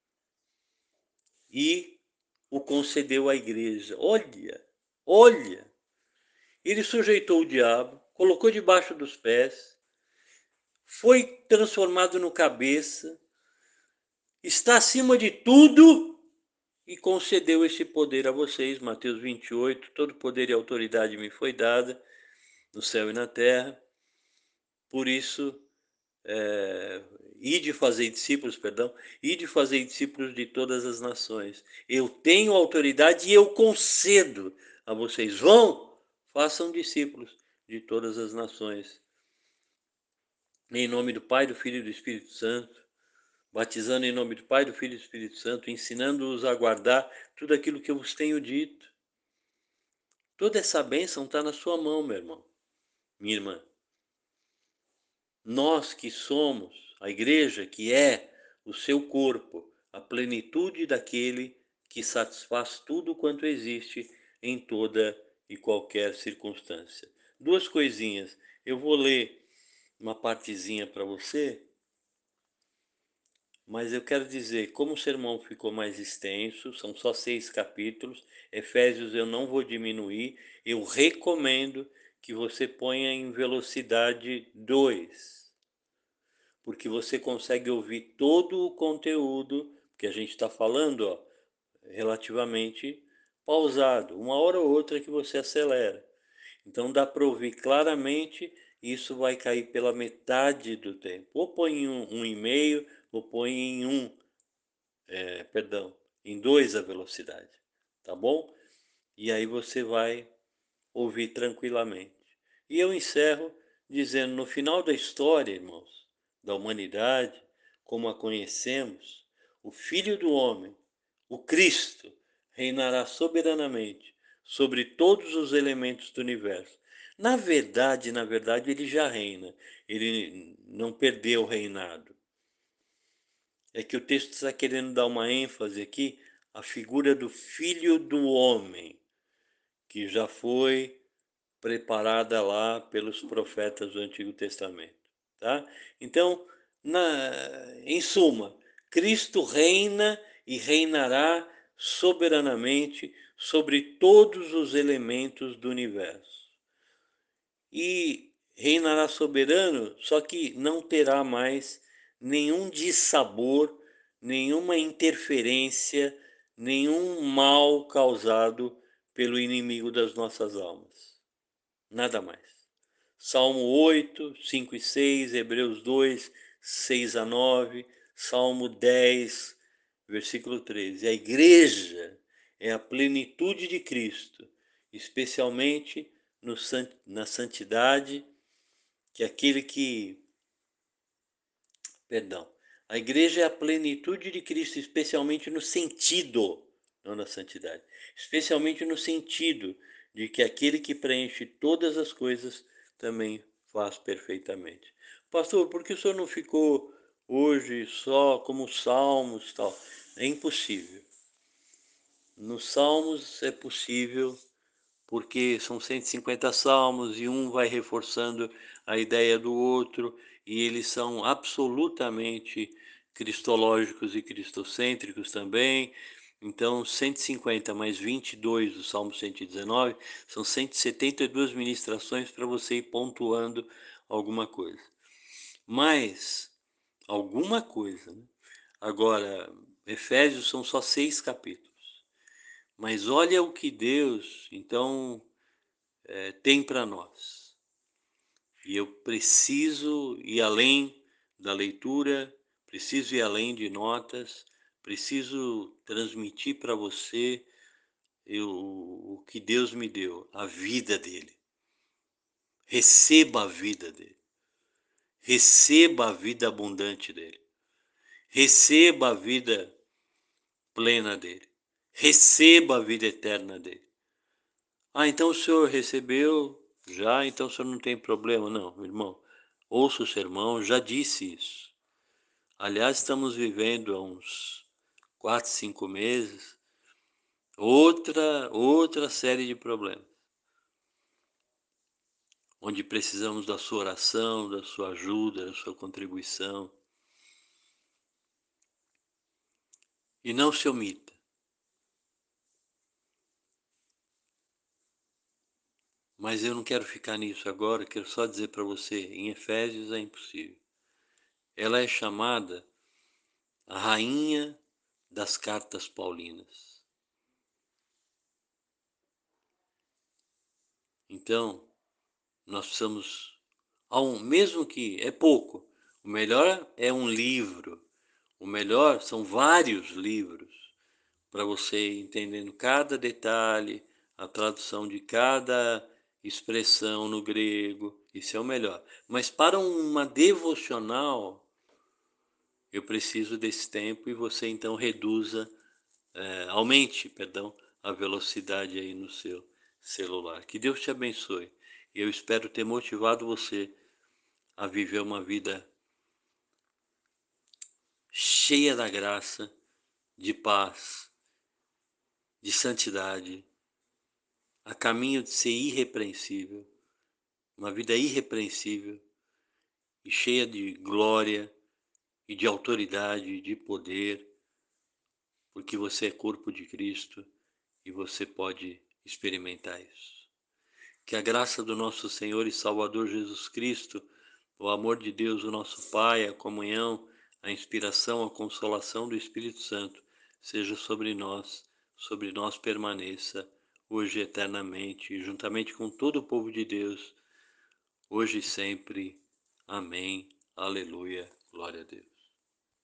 E o concedeu à igreja. Olha, olha. Ele sujeitou o diabo, colocou debaixo dos pés, foi transformado no cabeça, está acima de tudo e concedeu esse poder a vocês. Mateus vinte e oito, todo poder e autoridade me foi dada no céu e na terra. Por isso, é, ide fazer discípulos, perdão, ide fazer discípulos de todas as nações. Eu tenho autoridade e eu concedo a vocês. Vão, façam discípulos de todas as nações. Em nome do Pai, do Filho e do Espírito Santo, batizando em nome do Pai, do Filho e do Espírito Santo, ensinando-os a guardar tudo aquilo que eu vos tenho dito. Toda essa bênção está na sua mão, meu irmão, minha irmã. Nós que somos A igreja que é o seu corpo, a plenitude daquele que satisfaz tudo quanto existe em toda e qualquer circunstância. Duas coisinhas. Eu vou ler uma partezinha para você, mas eu quero dizer, como o sermão ficou mais extenso, são só seis capítulos, Efésios eu não vou diminuir, eu recomendo que você ponha em velocidade dois, porque você consegue ouvir todo o conteúdo que a gente está falando, ó, relativamente pausado, uma hora ou outra que você acelera. Então dá para ouvir claramente, e isso vai cair pela metade do tempo. Ou põe em um, um e meio, ou põe em um, é, perdão, em dois a velocidade, tá bom? E aí você vai ouvir tranquilamente. E eu encerro dizendo, no final da história, irmãos, da humanidade, como a conhecemos, o Filho do Homem, o Cristo, reinará soberanamente sobre todos os elementos do universo. Na verdade, na verdade, ele já reina. Ele não perdeu o reinado. É que o texto está querendo dar uma ênfase aqui à figura do Filho do Homem, que já foi preparada lá pelos profetas do Antigo Testamento, tá? Então, na, em suma, Cristo reina e reinará soberanamente sobre todos os elementos do universo. E reinará soberano, só que não terá mais nenhum dissabor, nenhuma interferência, nenhum mal causado pelo inimigo das nossas almas. Nada mais. Salmo oito, cinco e seis, Hebreus dois, seis a nove, Salmo dez, versículo treze. A igreja é a plenitude de Cristo, especialmente no, na santidade, que é aquele que... Perdão. A igreja é a plenitude de Cristo, especialmente no sentido, não na santidade, especialmente no sentido de que aquele que preenche todas as coisas também faz perfeitamente. Pastor, por que o senhor não ficou hoje só como salmos e tal? É impossível. Nos salmos é possível, porque são cento e cinquenta salmos e um vai reforçando a ideia do outro, e eles são absolutamente cristológicos e cristocêntricos também. Então, cento e cinquenta mais vinte e dois do Salmo cento e dezenove são cento e setenta e duas ministrações para você ir pontuando alguma coisa. Mas, alguma coisa, né? Agora, Efésios são só seis capítulos. Mas olha o que Deus, então, é, tem para nós. E eu preciso ir além da leitura, preciso ir além de notas, preciso transmitir para você eu, o que Deus me deu, a vida dele. Receba a vida dele. Receba a vida abundante dele. Receba a vida plena dele. Receba a vida eterna dele. Ah, então o senhor recebeu já, então o senhor não tem problema. Não, irmão, ouça o sermão, já disse isso. Aliás, estamos vivendo há uns quatro, cinco meses outra, outra série de problemas, onde precisamos da sua oração, da sua ajuda, da sua contribuição. E não se omita. Mas eu não quero ficar nisso agora, quero só dizer para você, em Efésios é impossível. Ela é chamada a rainha das cartas paulinas. Então, nós precisamos, ao, mesmo que é pouco, o melhor é um livro, o melhor são vários livros, para você entendendo cada detalhe, a tradução de cada expressão no grego, isso é o melhor. Mas para uma devocional, eu preciso desse tempo e você então reduza, é, aumente, perdão, a velocidade aí no seu celular. Que Deus te abençoe. Eu espero ter motivado você a viver uma vida cheia da graça, de paz, de santidade, a caminho de ser irrepreensível, uma vida irrepreensível e cheia de glória e de autoridade, e de poder, porque você é corpo de Cristo e você pode experimentar isso. Que a graça do nosso Senhor e Salvador Jesus Cristo, o amor de Deus, o nosso Pai, a comunhão, a inspiração, a consolação do Espírito Santo seja sobre nós, sobre nós permaneça, hoje e eternamente, juntamente com todo o povo de Deus, hoje e sempre. Amém. Aleluia. Glória a Deus.